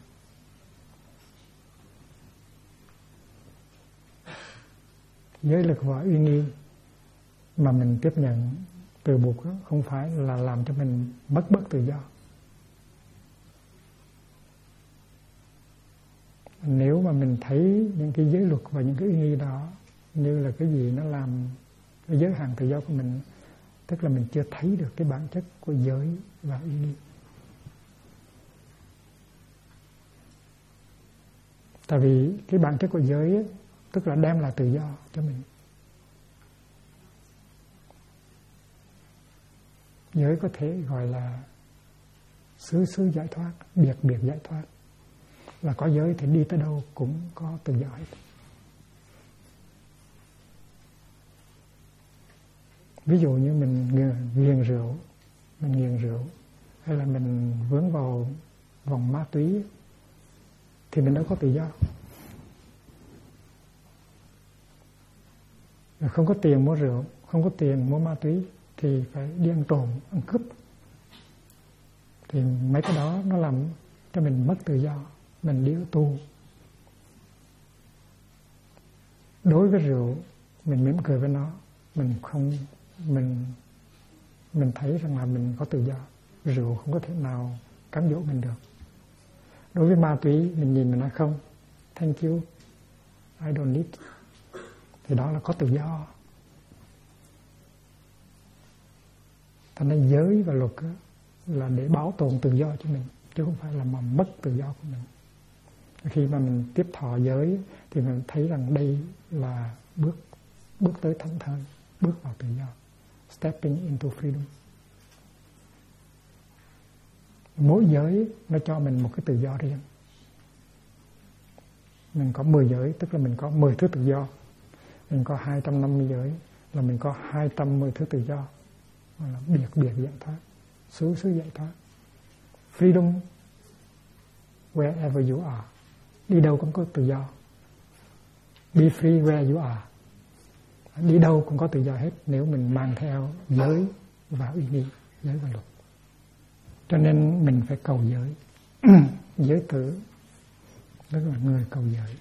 A: Giới luật và uy nghi mà mình tiếp nhận từ buộc đó, không phải là làm cho mình mất bớt tự do. Nếu mà mình thấy những cái giới luật và những cái uy nghi đó như là cái gì nó làm cái giới hạn tự do của mình, tức là mình chưa thấy được cái bản chất của giới và uy nghi. Tại vì cái bản chất của giới ấy, tức là đem lại tự do cho mình. Giới có thể gọi là xứ giải thoát, biệt giải thoát. Là có giới thì đi tới đâu cũng có tự do hết. Ví dụ như mình nghiện rượu, hay là mình vướng vào vòng ma túy thì mình đâu có tự do. Không có tiền mua rượu, không có tiền mua ma túy thì phải đi ăn trộm, ăn cướp. Thì mấy cái đó nó làm cho mình mất tự do. Mình đi tu. Đối với rượu, mình mỉm cười với nó, mình thấy rằng là mình có tự do. Rượu không có thể nào cám dỗ mình được. Đối với ma túy, mình nhìn mình nói không, thank you, I don't need. Thì đó là có tự do. Thành ra giới và luật là để bảo tồn tự do cho mình, chứ không phải là mà mất tự do của mình. Khi mà mình tiếp thọ giới thì mình thấy rằng đây là bước tới thánh thơi, bước vào tự do, stepping into freedom. Mỗi giới nó cho mình một cái tự do riêng. Mình có 10 giới tức là mình có 10 thứ tự do. Mình có 250 giới là mình có 210 thứ tự do. Gọi là biệt giải thoát, xứ giải thoát. Freedom wherever you are. Đi đâu cũng có tự do. Be free where you are. Đi đâu cũng có tự do hết nếu mình mang theo giới và uy nghi, giới và luật. Cho nên mình phải cầu giới. Giới tử tức là người cầu giới.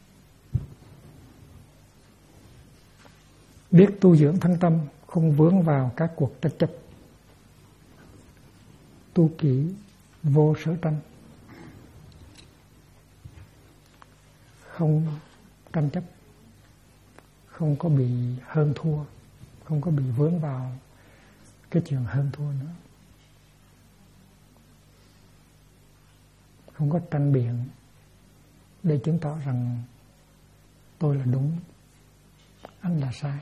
A: Biết tu dưỡng thân tâm, không vướng vào các cuộc tranh chấp. Tu kỹ vô sở tranh, không tranh chấp, không có bị hơn thua, không có bị vướng vào cái chuyện hơn thua nữa, không có tranh biện để chứng tỏ rằng tôi là đúng, anh là sai.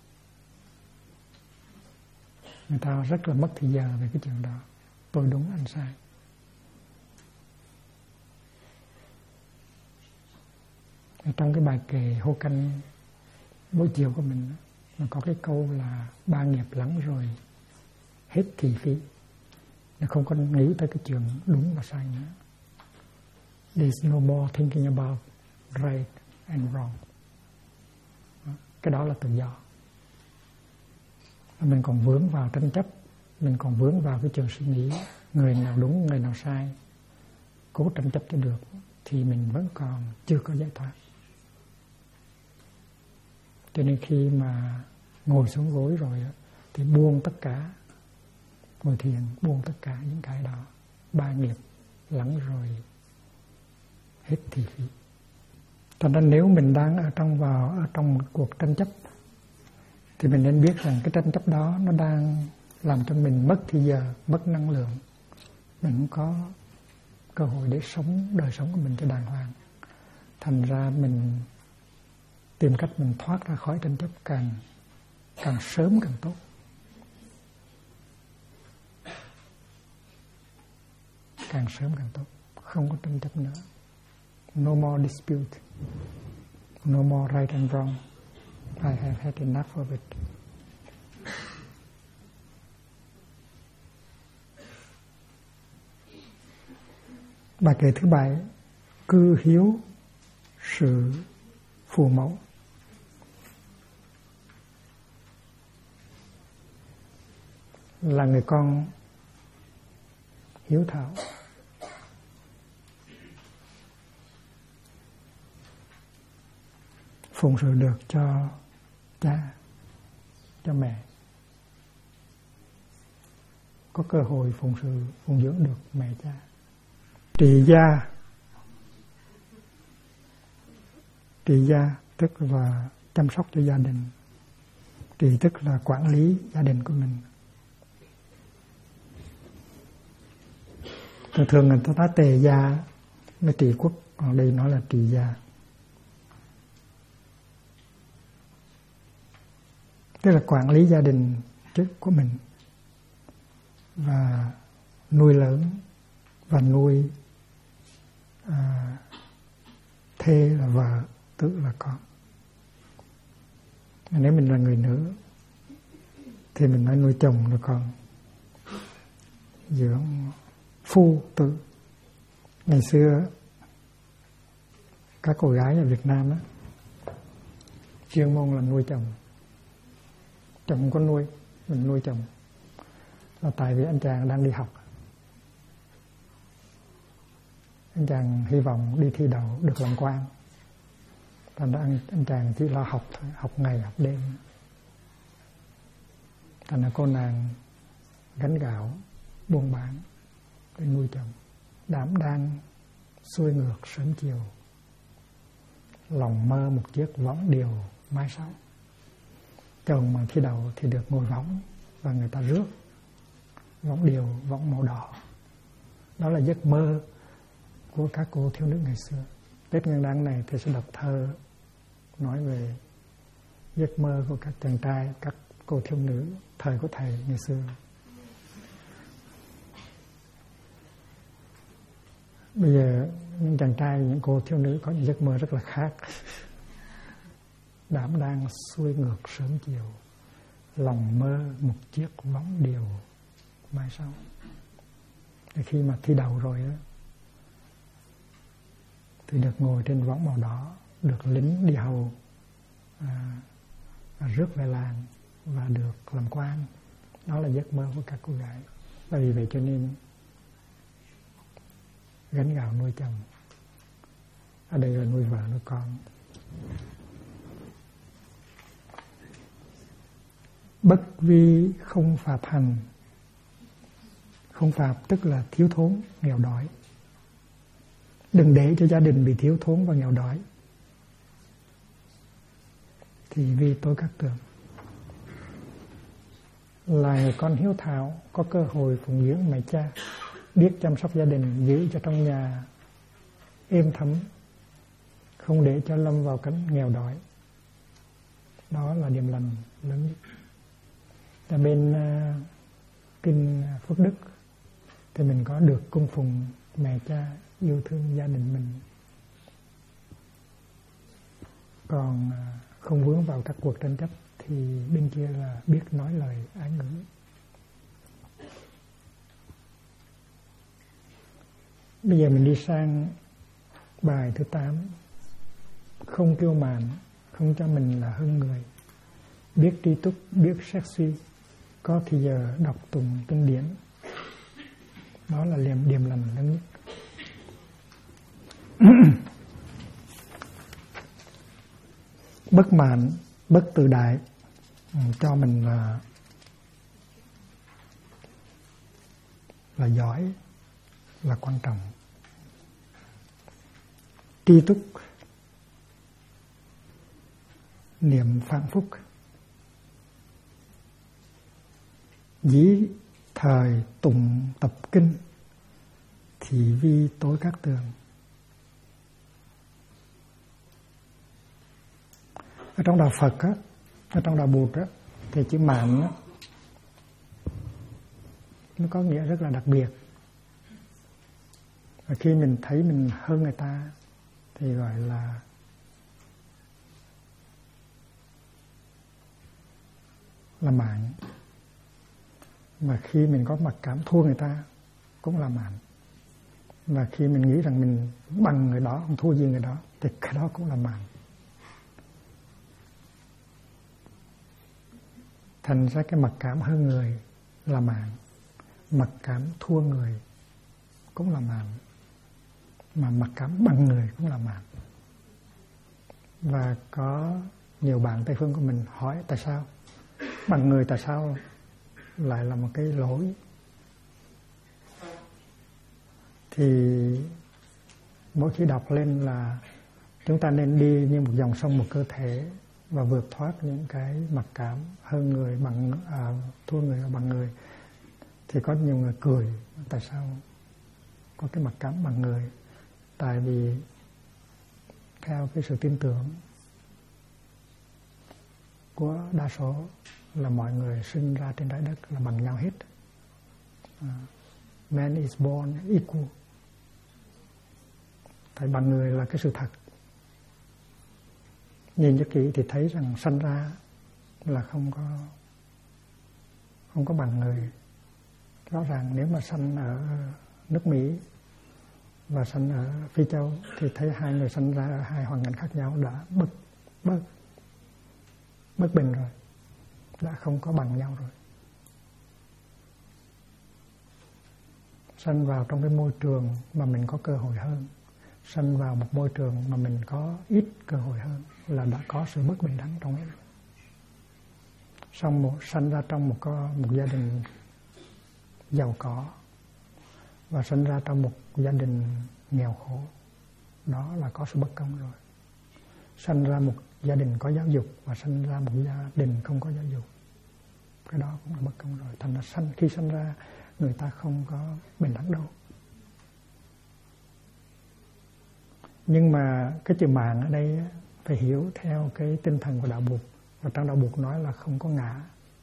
A: Người ta rất là mất thời giờ về cái chuyện đó. Tôi đúng, anh sai. Trong cái bài kệ hô canh buổi chiều của mình nó có cái câu là 3 nghiệp lắng rồi hết thị phi. Nó không có nghĩ tới cái chuyện đúng và sai nữa. There's no more thinking about right and wrong. Cái đó là tự do. Mình còn vướng vào tranh chấp, mình còn vướng vào cái chuyện suy nghĩ người nào đúng, người nào sai, cố tranh chấp cho được thì mình vẫn còn chưa có giải thoát. Cho nên khi mà ngồi xuống gối rồi thì buông tất cả, ngồi thiền buông tất cả những cái đó, 3 nghiệp lắng rồi hết thị phi. Cho nên nếu mình đang ở trong một cuộc tranh chấp thì mình nên biết rằng cái tranh chấp đó nó đang làm cho mình mất thời giờ, mất năng lượng. Mình không có cơ hội để sống đời sống của mình cho đàng hoàng. Thành ra mình tìm cách mình thoát ra khỏi tranh chấp càng sớm càng tốt. Càng sớm càng tốt. Không có tranh chấp nữa. No more dispute. No more right and wrong. I have had enough of it. Bài kệ thứ 7, cư hiếu sự phụ mẫu. Là người con hiếu thảo, phụng sự được cho cha, cho mẹ, có cơ hội phụng dưỡng được mẹ cha. Trì gia tức là chăm sóc cho gia đình. Trì tức là quản lý gia đình của mình. Thường người ta nói tề gia mới trị quốc, còn đây nói là trì gia. Tức là quản lý gia đình của mình và nuôi lớn và nuôi thê là vợ, tự là con. Nếu mình là người nữ thì mình nói nuôi chồng là con, dưỡng phu tự. Ngày xưa các cô gái ở Việt Nam á chuyên môn là nuôi chồng. Chồng không có nuôi, mình nuôi chồng. Là tại vì anh chàng đang đi học. Anh chàng hy vọng đi thi đậu được làm quan. Thành ra anh chàng chỉ lo học thôi, học ngày học đêm. Thành ra cô nàng gánh gạo, buôn bán để nuôi chồng. Đảm đang xuôi ngược sớm chiều, lòng mơ một chiếc võng điều mai sau. Chồng mà thi đậu thì được ngồi võng và người ta rước võng điều, võng màu đỏ. Đó là giấc mơ của các cô thiếu nữ ngày xưa. Tết Nguyên Đán này thầy sẽ đọc thơ nói về giấc mơ của các chàng trai, các cô thiếu nữ thời của thầy ngày xưa. Bây giờ những chàng trai, những cô thiếu nữ có những giấc mơ rất là khác. Đảm đang xuôi ngược sớm chiều, lòng mơ một chiếc bóng điều mai sau. Khi mà thi đầu rồi á, thì được ngồi trên võng màu đỏ, được lính đi hầu rước về làng và được làm quan. Đó là giấc mơ của các cô gái. Và vì vậy cho nên gánh gạo nuôi chồng, ở đây là nuôi vợ nuôi con. Bất vi không phạt hành. Không phạt tức là thiếu thốn, nghèo đói. Đừng để cho gia đình bị thiếu thốn và nghèo đói. Thì vì tôi các tường là người con hiếu thảo, có cơ hội phụng dưỡng mẹ cha, biết chăm sóc gia đình, giữ cho trong nhà êm thấm, không để cho lâm vào cảnh nghèo đói. Đó là điểm lành lớn nhất. Ở bên kinh Phước Đức thì mình có được cung phụng mẹ cha, yêu thương gia đình mình, còn không vướng vào các cuộc tranh chấp thì bên kia là biết nói lời ái ngữ. Bây giờ mình đi sang bài thứ 8. Không kiêu mạn, không cho mình là hơn người, biết tri túc, biết xét suy, có thì giờ đọc tụng kinh điển. Đó là điểm lành lớn nhất. Bất mạn, bất tự đại, cho mình là giỏi, là quan trọng. Tri túc, niệm phạn phúc, dĩ thời tụng tập kinh, thì vi tối các tường. Ở trong đạo Phật á, ở trong đạo Bụt á, thì chữ mạn á, nó có nghĩa rất là đặc biệt. Và khi mình thấy mình hơn người ta thì gọi là mạn. Mà khi mình có mặc cảm thua người ta cũng là mạn. Và khi mình nghĩ rằng mình bằng người đó, không thua gì người đó, thì cái đó cũng là mạn. Thành ra cái mặc cảm hơn người là mạn, mặc cảm thua người cũng là mạn, mà mặc cảm bằng người cũng là mạn. Và có nhiều bạn Tây phương của mình hỏi tại sao bằng người, tại sao lại là một cái lỗi. Thì mỗi khi đọc lên là chúng ta nên đi như một dòng sông, một cơ thể, và vượt thoát những cái mặc cảm hơn người, bằng thua người và bằng người. Thì có nhiều người cười, tại sao có cái mặc cảm bằng người? Tại vì theo cái sự tin tưởng của đa số là mọi người sinh ra trên trái đất là bằng nhau hết. Man is born equal. Tại bằng người là cái sự thật. Nhìn cho kỹ thì thấy rằng sanh ra là không có bằng người. Rõ ràng nếu mà sanh ở nước Mỹ và sanh ở Phi Châu thì thấy hai người sanh ra ở hai hoàn cảnh khác nhau đã bất bình rồi, đã không có bằng nhau rồi. Sanh vào trong cái môi trường mà mình có cơ hội hơn, sanh vào một môi trường mà mình có ít cơ hội hơn là đã có sự bất bình đẳng trong ấy. Sanh ra trong một gia đình giàu có và sanh ra trong một gia đình nghèo khổ, đó là có sự bất công rồi. Sanh ra một gia đình có giáo dục và sanh ra một gia đình không có giáo dục, cái đó cũng là bất công rồi. Thành ra khi sanh ra người ta không có bình đẳng đâu. Nhưng mà cái chữ mạn ở đây phải hiểu theo cái tinh thần của đạo Bụt. Và trong đạo Bụt nói là không có ngã,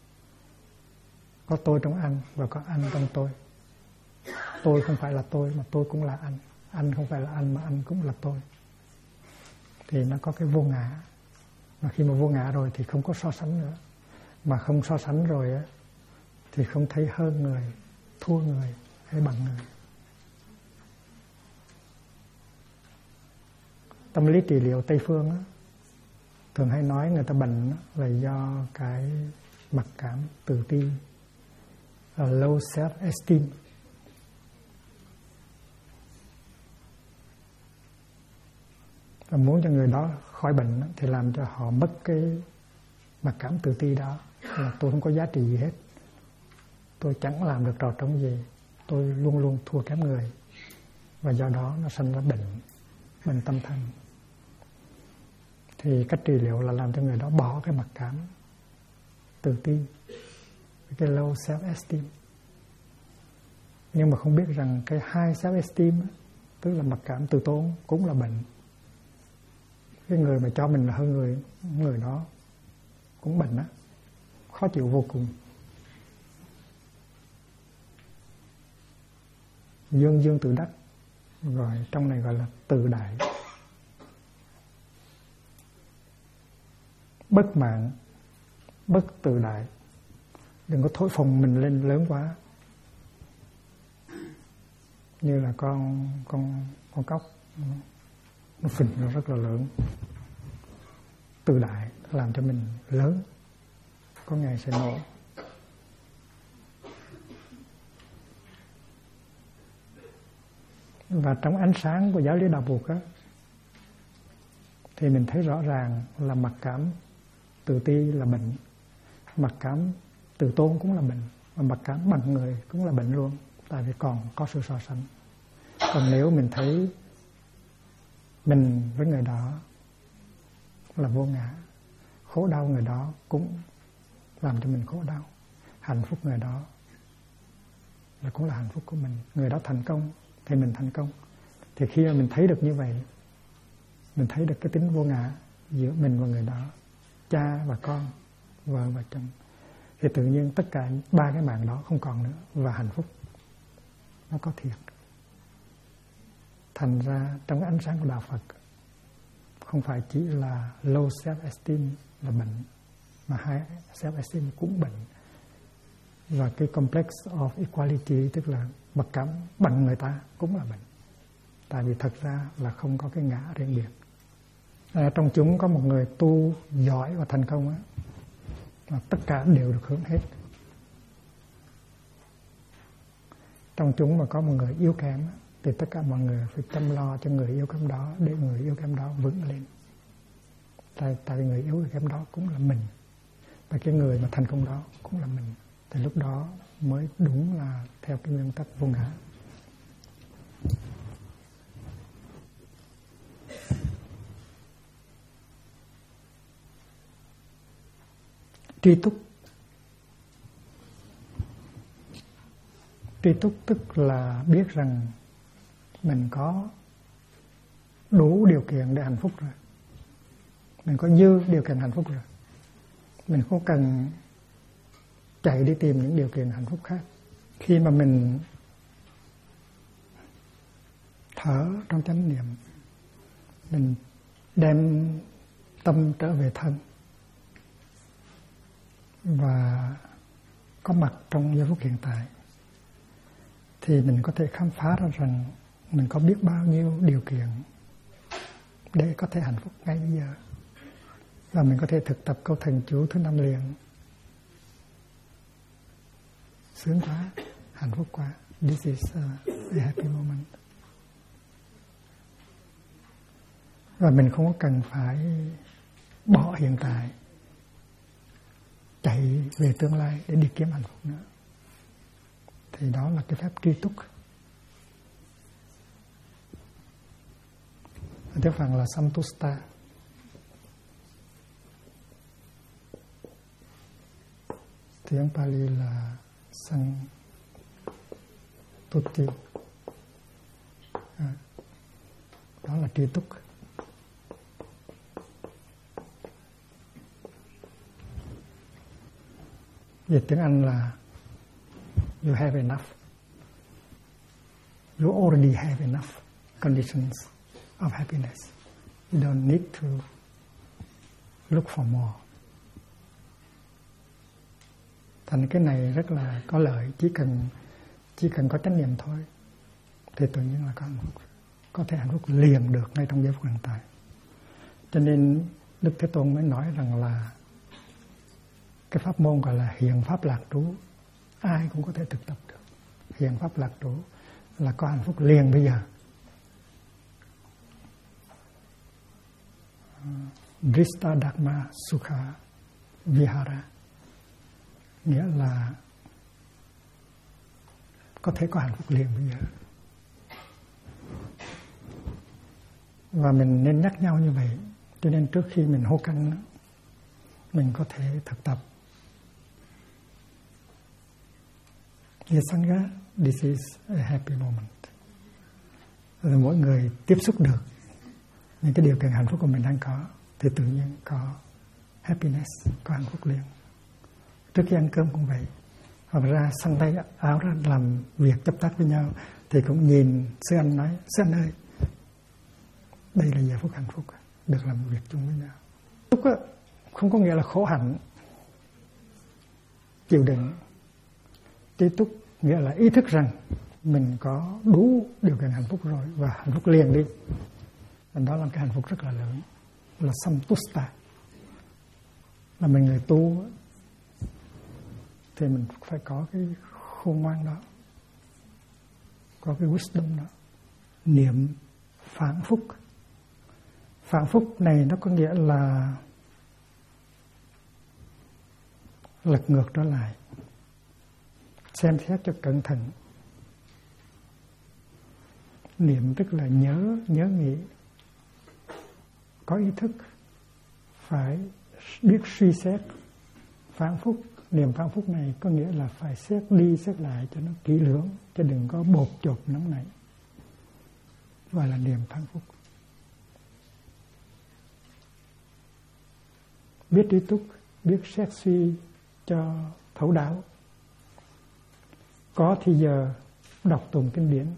A: có tôi trong anh và có anh trong tôi. Tôi không phải là tôi mà tôi cũng là anh. anh không phải là anh mà anh cũng là tôi. Thì nó có cái vô ngã. Mà khi mà vô ngã rồi thì không có so sánh nữa. Mà không so sánh rồi á thì không thấy hơn người, thua người hay bằng người. Tâm lý trị liệu Tây phương á, thường hay nói người ta bệnh là do cái mặc cảm, tự ti, low self-esteem. Và muốn cho người đó khỏi bệnh thì làm cho họ mất cái mặc cảm tự ti đó, là tôi không có giá trị gì hết, tôi chẳng làm được trò trống gì, tôi luôn luôn thua kém người, và do đó nó sinh ra bệnh tâm thần. Thì cách trị liệu là làm cho người đó bỏ cái mặc cảm tự ti, cái low self-esteem. Nhưng mà không biết rằng cái high self-esteem, tức là mặc cảm tự tôn, cũng là bệnh. Cái người mà cho mình là hơn người đó cũng bệnh á, khó chịu vô cùng. Dương tự đắc, rồi trong này gọi là tự đại. Bất mãn, bất tự đại. Đừng có thổi phồng mình lên lớn quá. Như là con cóc, nó phình nó rất là lớn. Tự đại làm cho mình lớn, có ngày sẽ nổ. Và trong ánh sáng của giáo lý Đạo Phật á, thì mình thấy rõ ràng là mặc cảm tự ti là bệnh, mặc cảm tự tôn cũng là bệnh, và mặc cảm bằng người cũng là bệnh luôn, tại vì còn có sự so sánh. Còn nếu mình thấy mình với người đó là vô ngã, khổ đau người đó cũng làm cho mình khổ đau, hạnh phúc người đó là cũng là hạnh phúc của mình. Người đó thành công thì mình thành công. Thì khi mà mình thấy được như vậy, mình thấy được cái tính vô ngã giữa mình và người đó, cha và con, vợ và chồng, thì tự nhiên tất cả ba cái mạng đó không còn nữa, và hạnh phúc nó có thiệt. Thành ra trong ánh sáng của Đạo Phật, không phải chỉ là low self-esteem là bệnh, mà high self-esteem cũng bệnh. Và cái complex of equality, tức là mặc cảm bằng người ta, cũng là bệnh. Tại vì thật ra là không có cái ngã riêng biệt. Trong chúng có một người tu giỏi và thành công á, và tất cả đều được hưởng hết. Trong chúng mà có một người yếu kém á, thì tất cả mọi người phải chăm lo cho người yếu kém đó, để người yếu kém đó vững lên. Tại vì người yếu kém đó cũng là mình, và cái người mà thành công đó cũng là mình. Thì lúc đó mới đúng là theo cái nguyên tắc vô ngã. Tri túc tức là biết rằng mình có đủ điều kiện để hạnh phúc rồi, mình có dư điều kiện hạnh phúc rồi, mình không cần chạy đi tìm những điều kiện hạnh phúc khác. Khi mà mình thở trong chánh niệm, mình đem tâm trở về thân và có mặt trong giây phút hiện tại, thì mình có thể khám phá ra rằng mình có biết bao nhiêu điều kiện để có thể hạnh phúc ngay bây giờ. Và mình có thể thực tập câu thần chú thứ 5 liền. Sướng quá, hạnh phúc quá. This is a happy moment. Và mình không có cần phải bỏ hiện tại, chạy về tương lai để đi kiếm hạnh phúc nữa. Thì đó là cái phép tri túc. Tiếng Phạn là Samtusta. Tiếng Pali là Santuti. Đó là tri túc. Về tiếng Anh là you have enough. You already have enough. conditions of happiness. You don't need to look for more. Thành cái này rất là có lợi, chỉ cần có chánh niệm thôi thì tự nhiên là có thể hạnh phúc liền được ngay trong giây phút hiện tại. Cho nên Đức Thế Tôn mới nói rằng là cái pháp môn gọi là hiện pháp lạc trú, ai cũng có thể thực tập được. Hiện pháp lạc trú là có hạnh phúc liền bây giờ. Drista Dharma Sukha Vihara, nghĩa là có thể có hạnh phúc liền bây giờ. Và mình nên nhắc nhau như vậy. Cho nên trước khi mình hô canh, mình có thể thực tập. Yasanga, this is a happy moment. Rồi mỗi người tiếp xúc được những cái điều kiện hạnh phúc của mình đang có thì tự nhiên có happiness, có hạnh phúc liền. Trước khi ăn cơm cũng vậy, hoặc ra xăng tay áo ra làm việc chấp tác với nhau thì cũng nhìn sư anh nói: sư anh ơi, đây là giây phút hạnh phúc, được làm việc chung với nhau. Lúc đó, không có nghĩa là khổ hạnh, chịu đựng. Trí túc nghĩa là ý thức rằng mình có đủ điều kiện hạnh phúc rồi và hạnh phúc liền đi. Và đó là cái hạnh phúc rất là lớn, là samtusta. Là mình người tu thì mình phải có cái khôn ngoan đó, có cái wisdom đó. Niệm phản phúc. Phản phúc này nó có nghĩa là lật ngược trở lại, xem xét cho cẩn thận. Niệm tức là nhớ nghĩ, có ý thức, phải biết suy xét. Phản phúc, niệm phản phúc này có nghĩa là phải xét đi xét lại cho nó kỹ lưỡng, chứ đừng có bột chột nóng nảy. Gọi là niệm phản phúc. Biết trí túc, biết xét suy cho thấu đáo. Có thì giờ đọc tụng kinh điển.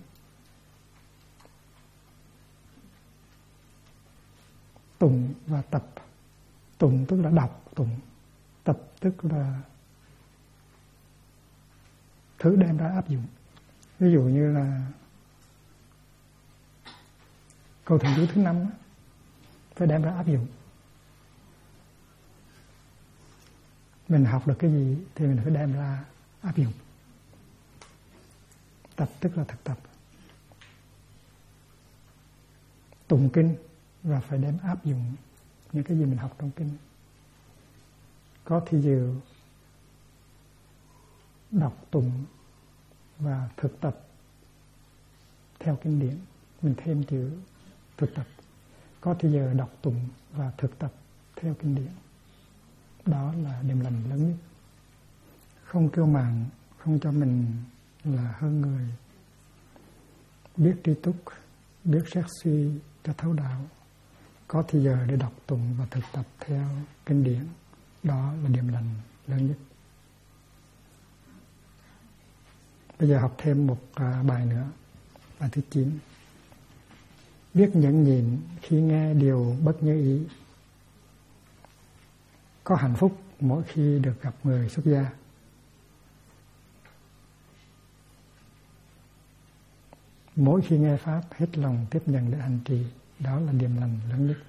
A: Tụng và tập. Tụng tức là đọc tụng, tập tức là thử đem ra áp dụng. Ví dụ như là câu thần chú thứ 5 phải đem ra áp dụng. Mình học được cái gì thì mình phải đem ra áp dụng. Tập tức là thực tập. Tụng kinh và phải đem áp dụng những cái gì mình học trong kinh. Có thì giờ đọc tụng và thực tập theo kinh điển. Mình thêm chữ thực tập. Có thì giờ đọc tụng và thực tập theo kinh điển. Đó là điểm lành lớn nhất. Không kiêu mạn, không cho mình là hơn người. Biết tri túc, biết xét suy cho thấu đạo. Có thì giờ để đọc tụng và thực tập theo kinh điển. Đó là điểm lành lớn nhất. Bây giờ học thêm một bài nữa, bài thứ 9. Biết nhẫn nhịn khi nghe điều bất như ý. Có hạnh phúc mỗi khi được gặp người xuất gia. Mỗi khi nghe Pháp hết lòng tiếp nhận để hành trì. Đó là điểm lành lớn nhất.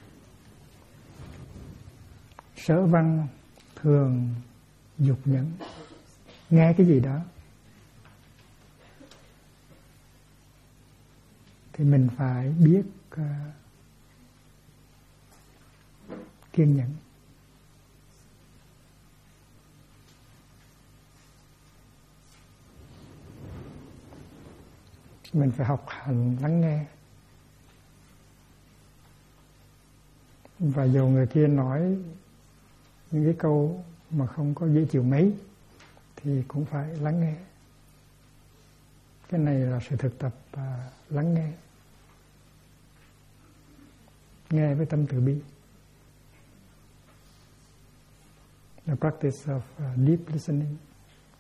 A: Sở văn thường dục nhẫn. Nghe cái gì đó thì mình phải biết kiên nhẫn. Mình phải học hành lắng nghe. Và dù người kia nói những cái câu mà không có dễ chịu mấy thì cũng phải lắng nghe. Cái này là sự thực tập lắng nghe. Nghe với tâm từ bi. The practice of deep listening,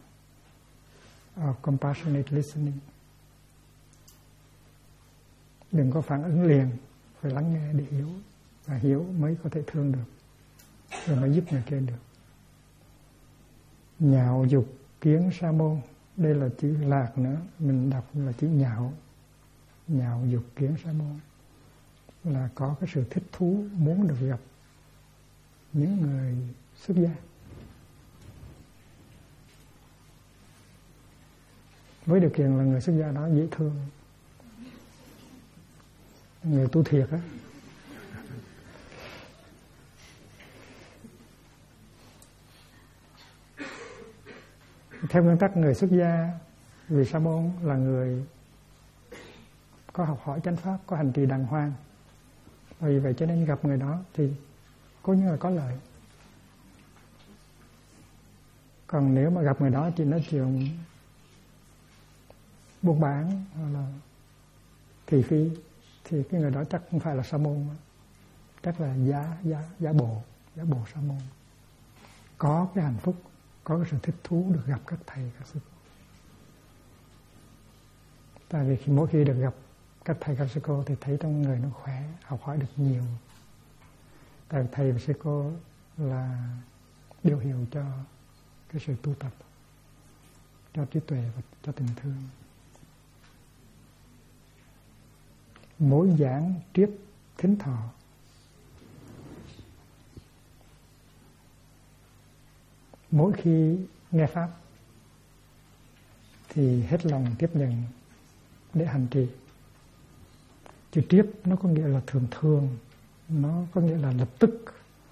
A: of compassionate listening. Đừng có phản ứng liền, phải lắng nghe để hiểu, và hiểu mới có thể thương được, rồi mới giúp người kia được. Nhạo dục kiến sa môn, đây là chữ lạc nữa, mình đọc là chữ nhạo. Nhạo dục kiến sa môn là có cái sự thích thú muốn được gặp những người xuất gia. Với điều kiện là người xuất gia đó dễ thương, người tu thiệt á. Theo nguyên tắc người xuất gia, vì sa môn là người có học hỏi chánh pháp, có hành trì đàng hoàng, vì vậy cho nên gặp người đó thì có những người có lợi. Còn nếu mà gặp người đó chỉ nói chuyện buôn bán hoặc là thị phi thì cái người đó chắc không phải là sa môn, chắc là giả bộ sa môn. Có cái hạnh phúc, có cái sự thích thú được gặp các thầy các sư cô. Tại vì mỗi khi được gặp các thầy các sư cô thì thấy trong người nó khỏe, học hỏi được nhiều. Tại vì thầy và sư cô là điều hiệu cho cái sự tu tập, cho trí tuệ và cho tình thương. Mỗi giảng triết thính thọ, mỗi khi nghe pháp thì hết lòng tiếp nhận để hành trì. Chữ triết nó có nghĩa là thường thường, nó có nghĩa là lập tức,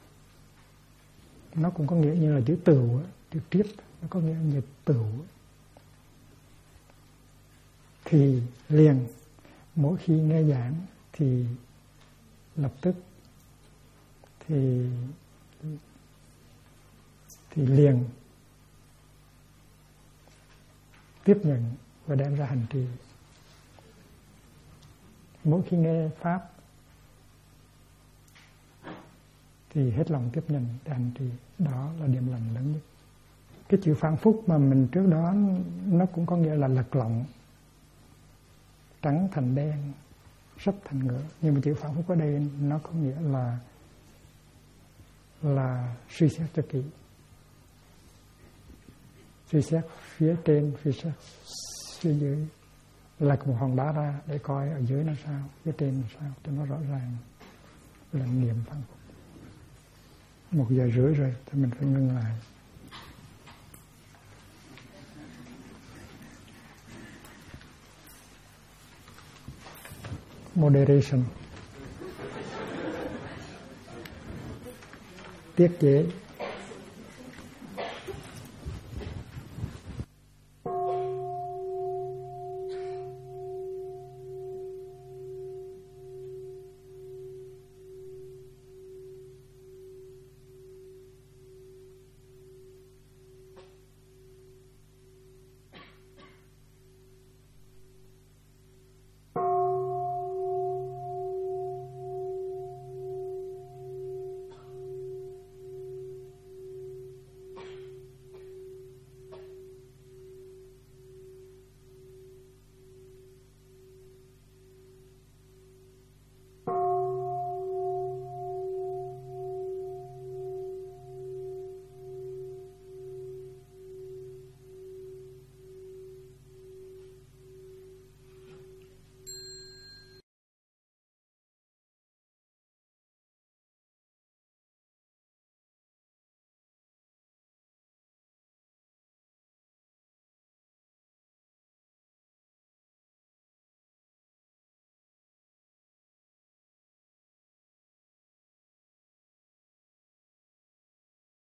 A: nó cũng có nghĩa như là chữ tửu. Chữ triết nó có nghĩa như tửu. Thì liền, mỗi khi nghe giảng thì lập tức, thì liền tiếp nhận và đem ra hành trì. Mỗi khi nghe pháp thì hết lòng tiếp nhận để hành trì. Đó là điểm lành lớn nhất. Cái chữ phản phúc mà mình trước đó nó cũng có nghĩa là lật lọng, trắng thành đen, sấp thành ngựa. Nhưng mà chữ phản phúc ở đây nó có nghĩa là suy xét cho kỹ, suy xét phía trên, suy xét phía dưới, lật một hòn đá ra để coi ở dưới nó sao, phía trên nó sao, cho nó rõ ràng. Là niệm phản phúc. 1 giờ rưỡi rồi thì mình phải ngưng lại. Moderation, tiết chế.